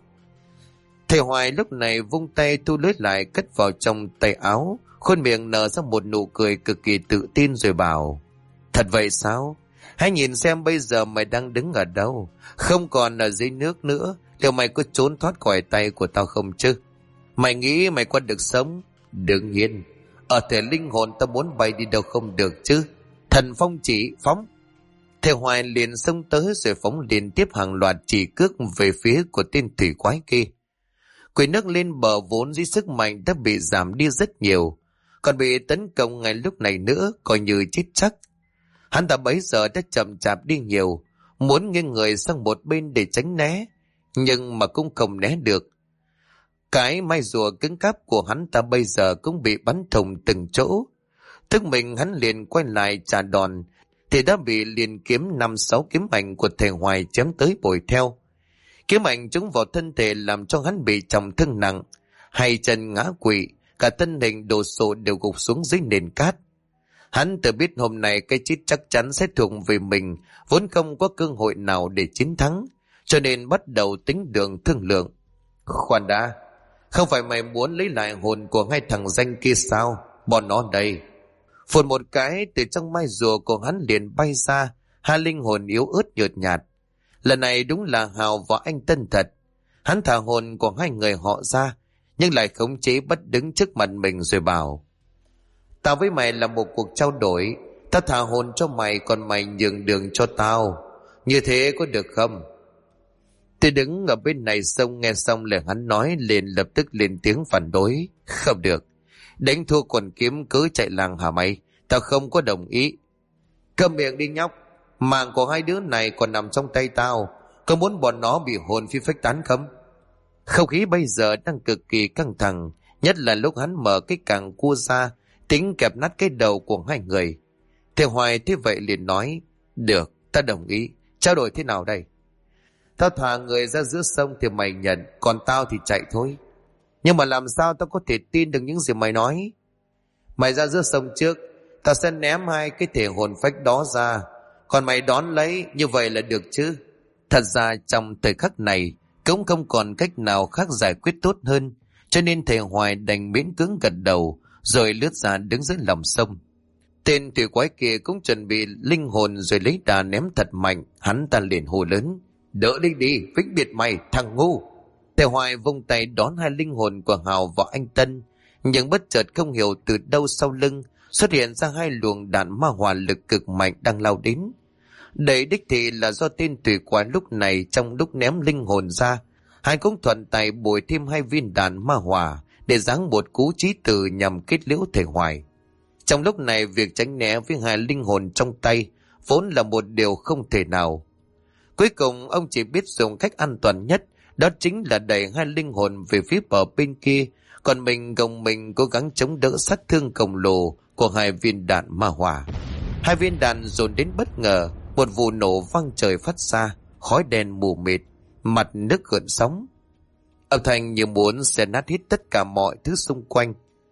Thầy Hoài lúc này vung tay thu lưới lại cất vào trong tay áo, khuôn miệng nở ra một nụ cười cực kỳ tự tin rồi bảo. Thật vậy sao? Hãy nhìn xem bây giờ mày đang đứng ở đâu, không còn ở dưới nước nữa, liệu mày có trốn thoát khỏi tay của tao không chứ? Mày nghĩ mày có được sống? Đương nhiên, ở thể linh hồn tao muốn bay đi đâu không được chứ. Thần phong chỉ phóng. Thầy Hoài liền xông tới rồi phóng liên tiếp hàng loạt chỉ cước về phía của tên thủy quái kia. Quỷ nước lên bờ vốn dưới sức mạnh đã bị giảm đi rất nhiều, còn bị tấn công ngay lúc này nữa coi như chết chắc. Hắn ta bấy giờ đã chậm chạp đi nhiều, muốn nghiêng người sang một bên để tránh né, nhưng mà cũng không né được. Cái mai rùa cứng cáp của hắn ta bây giờ cũng bị bắn thủng từng chỗ. Thức mình hắn liền quay lại trả đòn, thì đã bị liền kiếm 5-6 kiếm ảnh của thầy Hoài chém tới bồi theo. Kiếm ảnh trúng vào thân thể làm cho hắn bị trọng thương nặng, hai chân ngã quỵ, cả thân hình đồ sộ đều gục xuống dưới nền cát. Hắn tự biết hôm nay cái chết chắc chắn sẽ thuộc về mình, vốn không có cơ hội nào để chiến thắng, cho nên bắt đầu tính đường thương lượng. Khoan đã, không phải mày muốn lấy lại hồn của hai thằng danh kia sao? Bọn nó đây. Phun một cái, từ trong mai rùa của hắn liền bay ra hai linh hồn yếu ớt nhợt nhạt. Lần này đúng là Hào và anh Tân thật. Hắn thả hồn của hai người họ ra, nhưng lại khống chế bất đứng trước mặt mình rồi bảo. Tao với mày là một cuộc trao đổi. Tao thả hồn cho mày, còn mày nhường đường cho tao. Như thế có được không? Tôi đứng ở bên này sông nghe xong lời hắn nói liền lập tức lên tiếng phản đối. Không được. Đánh thua còn kiếm cớ chạy làng hả mày? Tao không có đồng ý. Câm miệng đi nhóc. Mạng của hai đứa này còn nằm trong tay tao. Có muốn bọn nó bị hồn phi phách tán không? Không khí bây giờ đang cực kỳ căng thẳng, nhất là lúc hắn mở cái càng cua ra, tính kẹp nát cái đầu của hai người. Thầy Hoài thế vậy liền nói. Được, ta đồng ý. Trao đổi thế nào đây? Tao thả người ra giữa sông thì mày nhận, còn tao thì chạy thôi. Nhưng mà làm sao tao có thể tin được những gì mày nói? Mày ra giữa sông trước, tao sẽ ném hai cái thể hồn phách đó ra, còn mày đón lấy, như vậy là được chứ? Thật ra trong thời khắc này cũng không còn cách nào khác giải quyết tốt hơn, cho nên thầy Hoài đành miễn cưỡng gật đầu rồi lướt ra đứng dưới lòng sông. Tên thủy quái kia cũng chuẩn bị linh hồn rồi lấy đà ném thật mạnh. Hắn ta liền hô lớn. Đỡ đi đi, vĩnh biệt mày, thằng ngu. Thầy Hoài vung tay đón hai linh hồn của Hào và anh Tân, nhưng bất chợt không hiểu từ đâu sau lưng xuất hiện ra hai luồng đạn ma hỏa lực cực mạnh đang lao đến. Đấy đích thị là do tên thủy quái lúc này trong lúc ném linh hồn ra, hắn cũng thuận tay bồi thêm hai viên đạn ma hỏa để giáng một cú chí tử nhằm kết liễu thầy Hoài. Trong lúc này việc tránh né với hai linh hồn trong tay vốn là một điều không thể nào. Cuối cùng ông chỉ biết dùng cách an toàn nhất, đó chính là đẩy hai linh hồn về phía bờ bên kia, còn mình gồng mình cố gắng chống đỡ sát thương khổng lồ của hai viên đạn ma hỏa. Hai viên đạn dồn đến bất ngờ, một vụ nổ vang trời phát ra, khói đen mù mịt, mặt nước gợn sóng. Âm thanh như muốn xé nát hết tất cả mọi thứ xung quanh.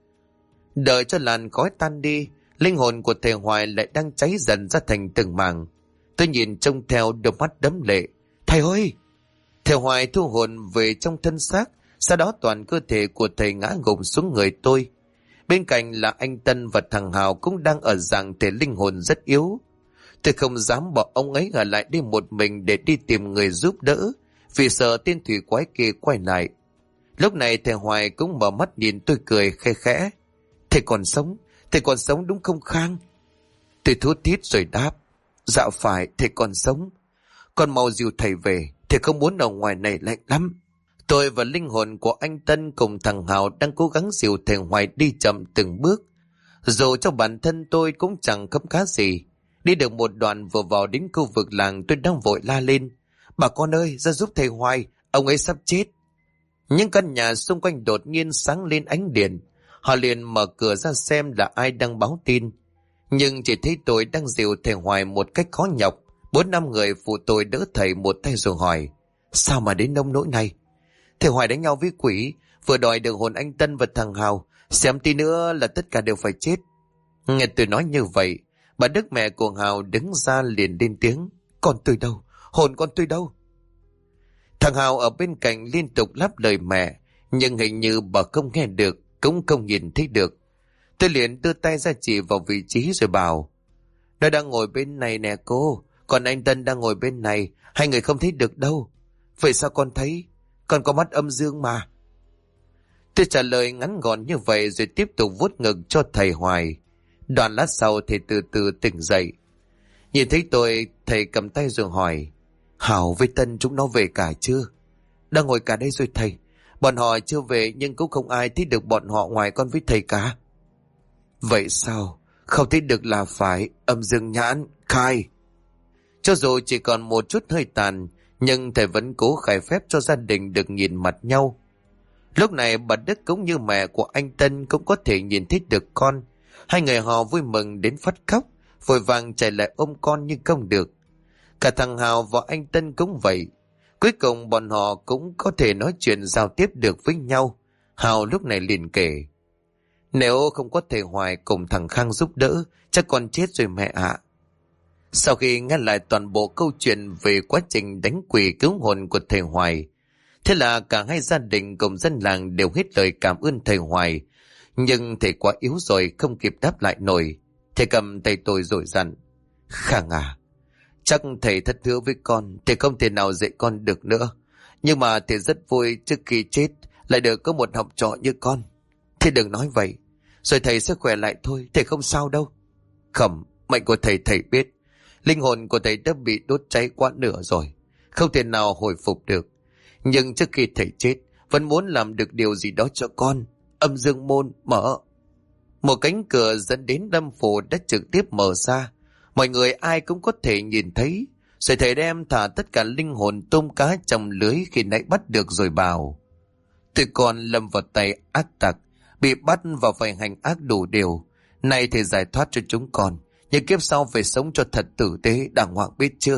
Đợi cho làn khói tan đi, linh hồn của thầy Hoài lại đang cháy dần ra thành từng mảng. Tôi nhìn trông theo, đôi mắt đẫm lệ. Thầy ơi! Thầy Hoài thu hồn về trong thân xác, sau đó toàn cơ thể của thầy ngã gục xuống người tôi. Bên cạnh là anh Tân và thằng Hào cũng đang ở dạng thể linh hồn rất yếu. Tôi không dám bỏ ông ấy ở lại đi một mình để đi tìm người giúp đỡ, vì sợ tên thủy quái kia quay lại. Lúc này thầy Hoài cũng mở mắt nhìn tôi cười khe khẽ. Thầy còn sống đúng không Khang? Tôi thút thít rồi đáp. Dạ phải, thầy còn sống. Con mau dìu thầy về, thầy không muốn ở ngoài này lạnh lắm. Tôi và linh hồn của anh Tân cùng thằng Hào đang cố gắng dìu thầy Hoài đi chậm từng bước. Dù cho bản thân tôi cũng chẳng khấm khá gì. Đi được một đoạn vừa vào đến khu vực làng, tôi đang vội la lên. Bà con ơi, ra giúp thầy Hoài, ông ấy sắp chết. Những căn nhà xung quanh đột nhiên sáng lên ánh điện. Họ liền mở cửa ra xem là ai đang báo tin. Nhưng chỉ thấy tôi đang dìu thầy Hoài một cách khó nhọc. 4-5 người phụ tôi đỡ thầy một tay rồi hỏi. Sao mà đến nông nỗi này? Thầy Hoài đánh nhau với quỷ, vừa đòi được hồn anh Tân và thằng Hào. Xem tí nữa là tất cả đều phải chết. Nghe tôi nói như vậy, bà Đức mẹ của Hào đứng ra liền lên tiếng. Con tôi đâu? Hồn con tôi đâu? Thằng Hào ở bên cạnh liên tục lắp lời mẹ, nhưng hình như bà không nghe được, cũng không nhìn thấy được. Tôi liền đưa tay ra chỉ vào vị trí rồi bảo. Nó đang ngồi bên này nè cô, còn anh Tân đang ngồi bên này, hai người không thấy được đâu. Vậy sao con thấy? Con có mắt âm dương mà. Tôi trả lời ngắn gọn như vậy rồi tiếp tục vuốt ngực cho thầy Hoài. Đoạn lát sau thầy từ từ tỉnh dậy. Nhìn thấy tôi, thầy cầm tay rồi hỏi. Hảo với Tân chúng nó về cả chưa? Đang ngồi cả đây rồi thầy. Bọn họ chưa về nhưng cũng không ai thấy được bọn họ ngoài con với thầy cả. Vậy sao? Không thấy được là phải âm dương nhãn, khai. Cho dù chỉ còn một chút hơi tàn, nhưng thầy vẫn cố khai phép cho gia đình được nhìn mặt nhau. Lúc này bà Đức cũng như mẹ của anh Tân cũng có thể nhìn thấy được con. Hai người họ vui mừng đến phát khóc, vội vàng chạy lại ôm con nhưng không được. Cả thằng Hào và anh Tân cũng vậy. Cuối cùng bọn họ cũng có thể nói chuyện giao tiếp được với nhau. Hào lúc này liền kể. Nếu không có thầy Hoài cùng thằng Khang giúp đỡ, chắc con chết rồi mẹ ạ. Sau khi nghe lại toàn bộ câu chuyện về quá trình đánh quỷ cứu hồn của thầy Hoài, thế là cả hai gia đình cùng dân làng đều hết lời cảm ơn thầy Hoài. Nhưng thầy quá yếu rồi không kịp đáp lại nổi. Thầy cầm tay tôi rồi dặn. Khang à, chắc thầy thất hứa với con, thầy không thể nào dạy con được nữa. Nhưng mà thầy rất vui trước khi chết lại được có một học trò như con. Thầy đừng nói vậy, rồi thầy sẽ khỏe lại thôi, thầy không sao đâu. Không, mệnh của thầy biết. Linh hồn của thầy đã bị đốt cháy quá nửa rồi, không thể nào hồi phục được. Nhưng trước khi thầy chết, vẫn muốn làm được điều gì đó cho con. Âm dương môn mở. Một cánh cửa dẫn đến Lâm Phủ đã trực tiếp mở ra. Mọi người ai cũng có thể nhìn thấy. Rồi thầy đem thả tất cả linh hồn tôm cá trong lưới khi nãy bắt được rồi bảo. Tụi con lâm vào tay ác tặc, bị bắt và phải hành ác đủ điều. Nay thầy giải thoát cho chúng con, nhưng kiếp sau phải sống cho thật tử tế, đàng hoàng biết chưa?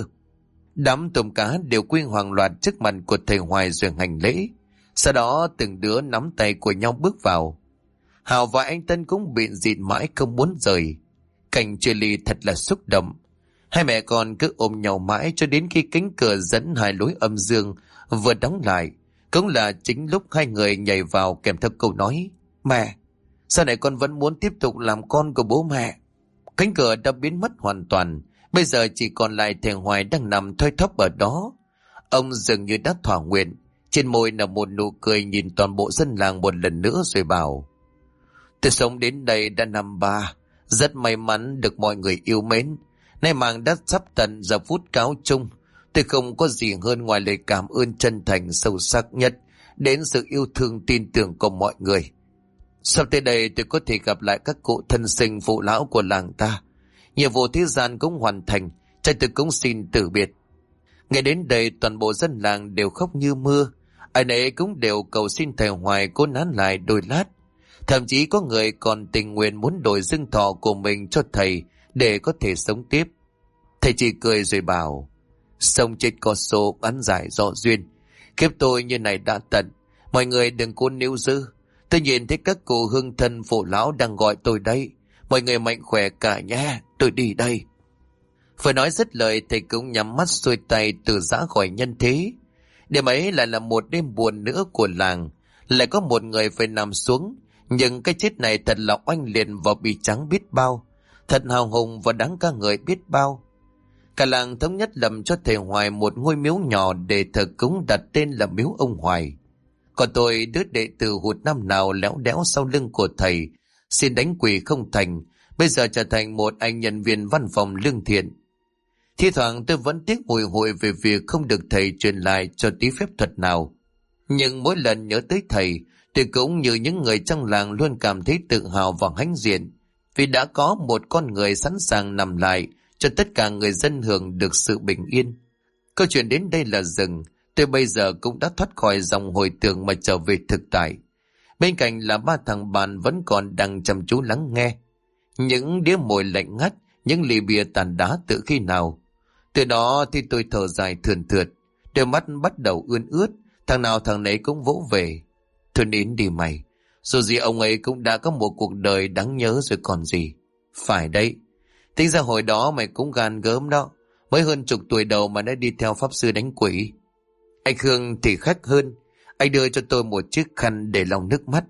Đám tôm cá đều quy hoàng loạt trước mặt của thầy Hoài rồi hành lễ. Sau đó từng đứa nắm tay của nhau bước vào. Hào và anh Tân cũng bịn dịn mãi không muốn rời. Cảnh chia ly thật là xúc động. Hai mẹ con cứ ôm nhau mãi cho đến khi cánh cửa dẫn hai lối âm dương vừa đóng lại. Cũng là chính lúc hai người nhảy vào kèm theo câu nói. Mẹ, sau này con vẫn muốn tiếp tục làm con của bố mẹ. Cánh cửa đã biến mất hoàn toàn. Bây giờ chỉ còn lại thầy Hoài đang nằm thoi thóp ở đó. Ông dường như đã thỏa nguyện. Trên môi là một nụ cười nhìn toàn bộ dân làng một lần nữa rồi bảo. Tôi sống đến đây đã năm 3. Rất may mắn được mọi người yêu mến. Nay màng đã sắp tận giờ phút cáo chung. Tôi không có gì hơn ngoài lời cảm ơn chân thành sâu sắc nhất đến sự yêu thương tin tưởng của mọi người. Sắp tới đây tôi có thể gặp lại các cụ thân sinh phụ lão của làng ta. Nhiệm vụ thế gian cũng hoàn thành, chắc tôi cũng xin từ biệt. Nghe đến đây toàn bộ dân làng đều khóc như mưa. Ai nấy cũng đều cầu xin thầy Hoài cố nán lại đôi lát. Thậm chí có người còn tình nguyện muốn đổi dương thọ của mình cho thầy để có thể sống tiếp. Thầy chỉ cười rồi bảo: sống chết có số, án giải do duyên. Kiếp tôi như này đã tận, mọi người đừng cố níu giữ. Tôi nhìn thấy các cụ hương thân phụ lão đang gọi tôi đây. Mọi người mạnh khỏe cả nha, tôi đi đây. Vừa nói dứt lời, thầy cũng nhắm mắt xuôi tay từ giã khỏi nhân thế. Đêm ấy lại là một đêm buồn nữa của làng. Lại có một người phải nằm xuống. Nhưng cái chết này thật là oanh liệt và bi tráng biết bao. Thật hào hùng và đáng ca ngợi biết bao. Cả làng thống nhất lập cho thầy Hoài một ngôi miếu nhỏ để thờ cúng, đặt tên là miếu ông Hoài. Còn tôi, đứa đệ tử hụt năm nào léo đéo sau lưng của thầy, xin đánh quỳ không thành, bây giờ trở thành một anh nhân viên văn phòng lương thiện. Thi thoảng tôi vẫn tiếc bồi hồi về việc không được thầy truyền lại cho tí phép thuật nào. Nhưng mỗi lần nhớ tới thầy, tôi cũng như những người trong làng luôn cảm thấy tự hào và hãnh diện, vì đã có một con người sẵn sàng nằm lại cho tất cả người dân hưởng được sự bình yên. Câu chuyện đến đây là dừng. Tôi bây giờ cũng đã thoát khỏi dòng hồi tưởng mà trở về thực tại. Bên cạnh là ba thằng bạn vẫn còn đang chăm chú lắng nghe. Những đĩa mồi lạnh ngắt, những ly bia tàn đá từ khi nào. Từ đó thì tôi thở dài thườn thượt, đôi mắt bắt đầu ươn ướt, thằng nào thằng nấy cũng vỗ về. Thôi nín đi mày, dù gì ông ấy cũng đã có một cuộc đời đáng nhớ rồi còn gì. Phải đấy, tính ra hồi đó mày cũng gan gớm đó, mới hơn chục tuổi đầu mà đã đi theo pháp sư đánh quỷ. Anh Khương thì khác hơn, anh đưa cho tôi một chiếc khăn để lau nước mắt.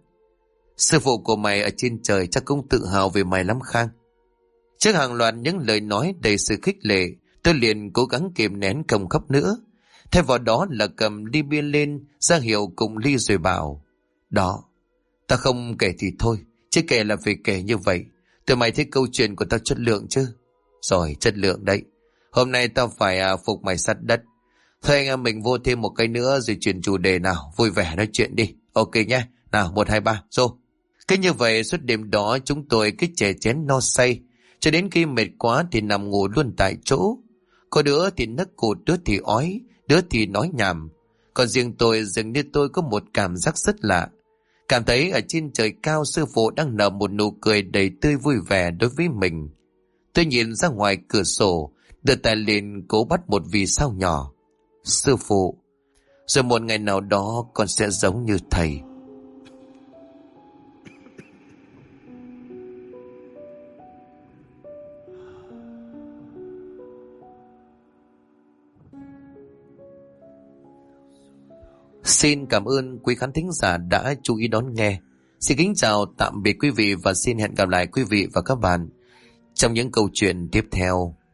Sư phụ của mày ở trên trời chắc cũng tự hào về mày lắm Khang. Trước hàng loạt những lời nói đầy sự khích lệ, tôi liền cố gắng kìm nén không khóc nữa. Thay vào đó là cầm ly bia lên, ra hiệu cùng ly rồi bảo: đó, ta không kể thì thôi, chứ kể là phải kể như vậy. Tụi mày thấy câu chuyện của tao chất lượng chứ? Rồi, chất lượng đấy. Hôm nay tao phải phục mày sát đất. Thôi anh em mình vô thêm một cái nữa rồi chuyển chủ đề nào, vui vẻ nói chuyện đi. Ok nhé, nào 1, 2, 3, vô. Cứ như vậy suốt đêm đó chúng tôi cứ chè chén no say, cho đến khi mệt quá thì nằm ngủ luôn tại chỗ. Có đứa thì nấc cụt, đứa thì ói, đứa thì nói nhảm. Còn riêng tôi dường như tôi có một cảm giác rất lạ. Cảm thấy ở trên trời cao sư phụ đang nở một nụ cười đầy tươi vui vẻ đối với mình. Tôi nhìn ra ngoài cửa sổ, đưa tay lên cố bắt một vì sao nhỏ. Sư phụ, rồi một ngày nào đó con sẽ giống như thầy. Xin cảm ơn quý khán thính giả đã chú ý đón nghe. Xin kính chào tạm biệt quý vị và xin hẹn gặp lại quý vị và các bạn trong những câu chuyện tiếp theo.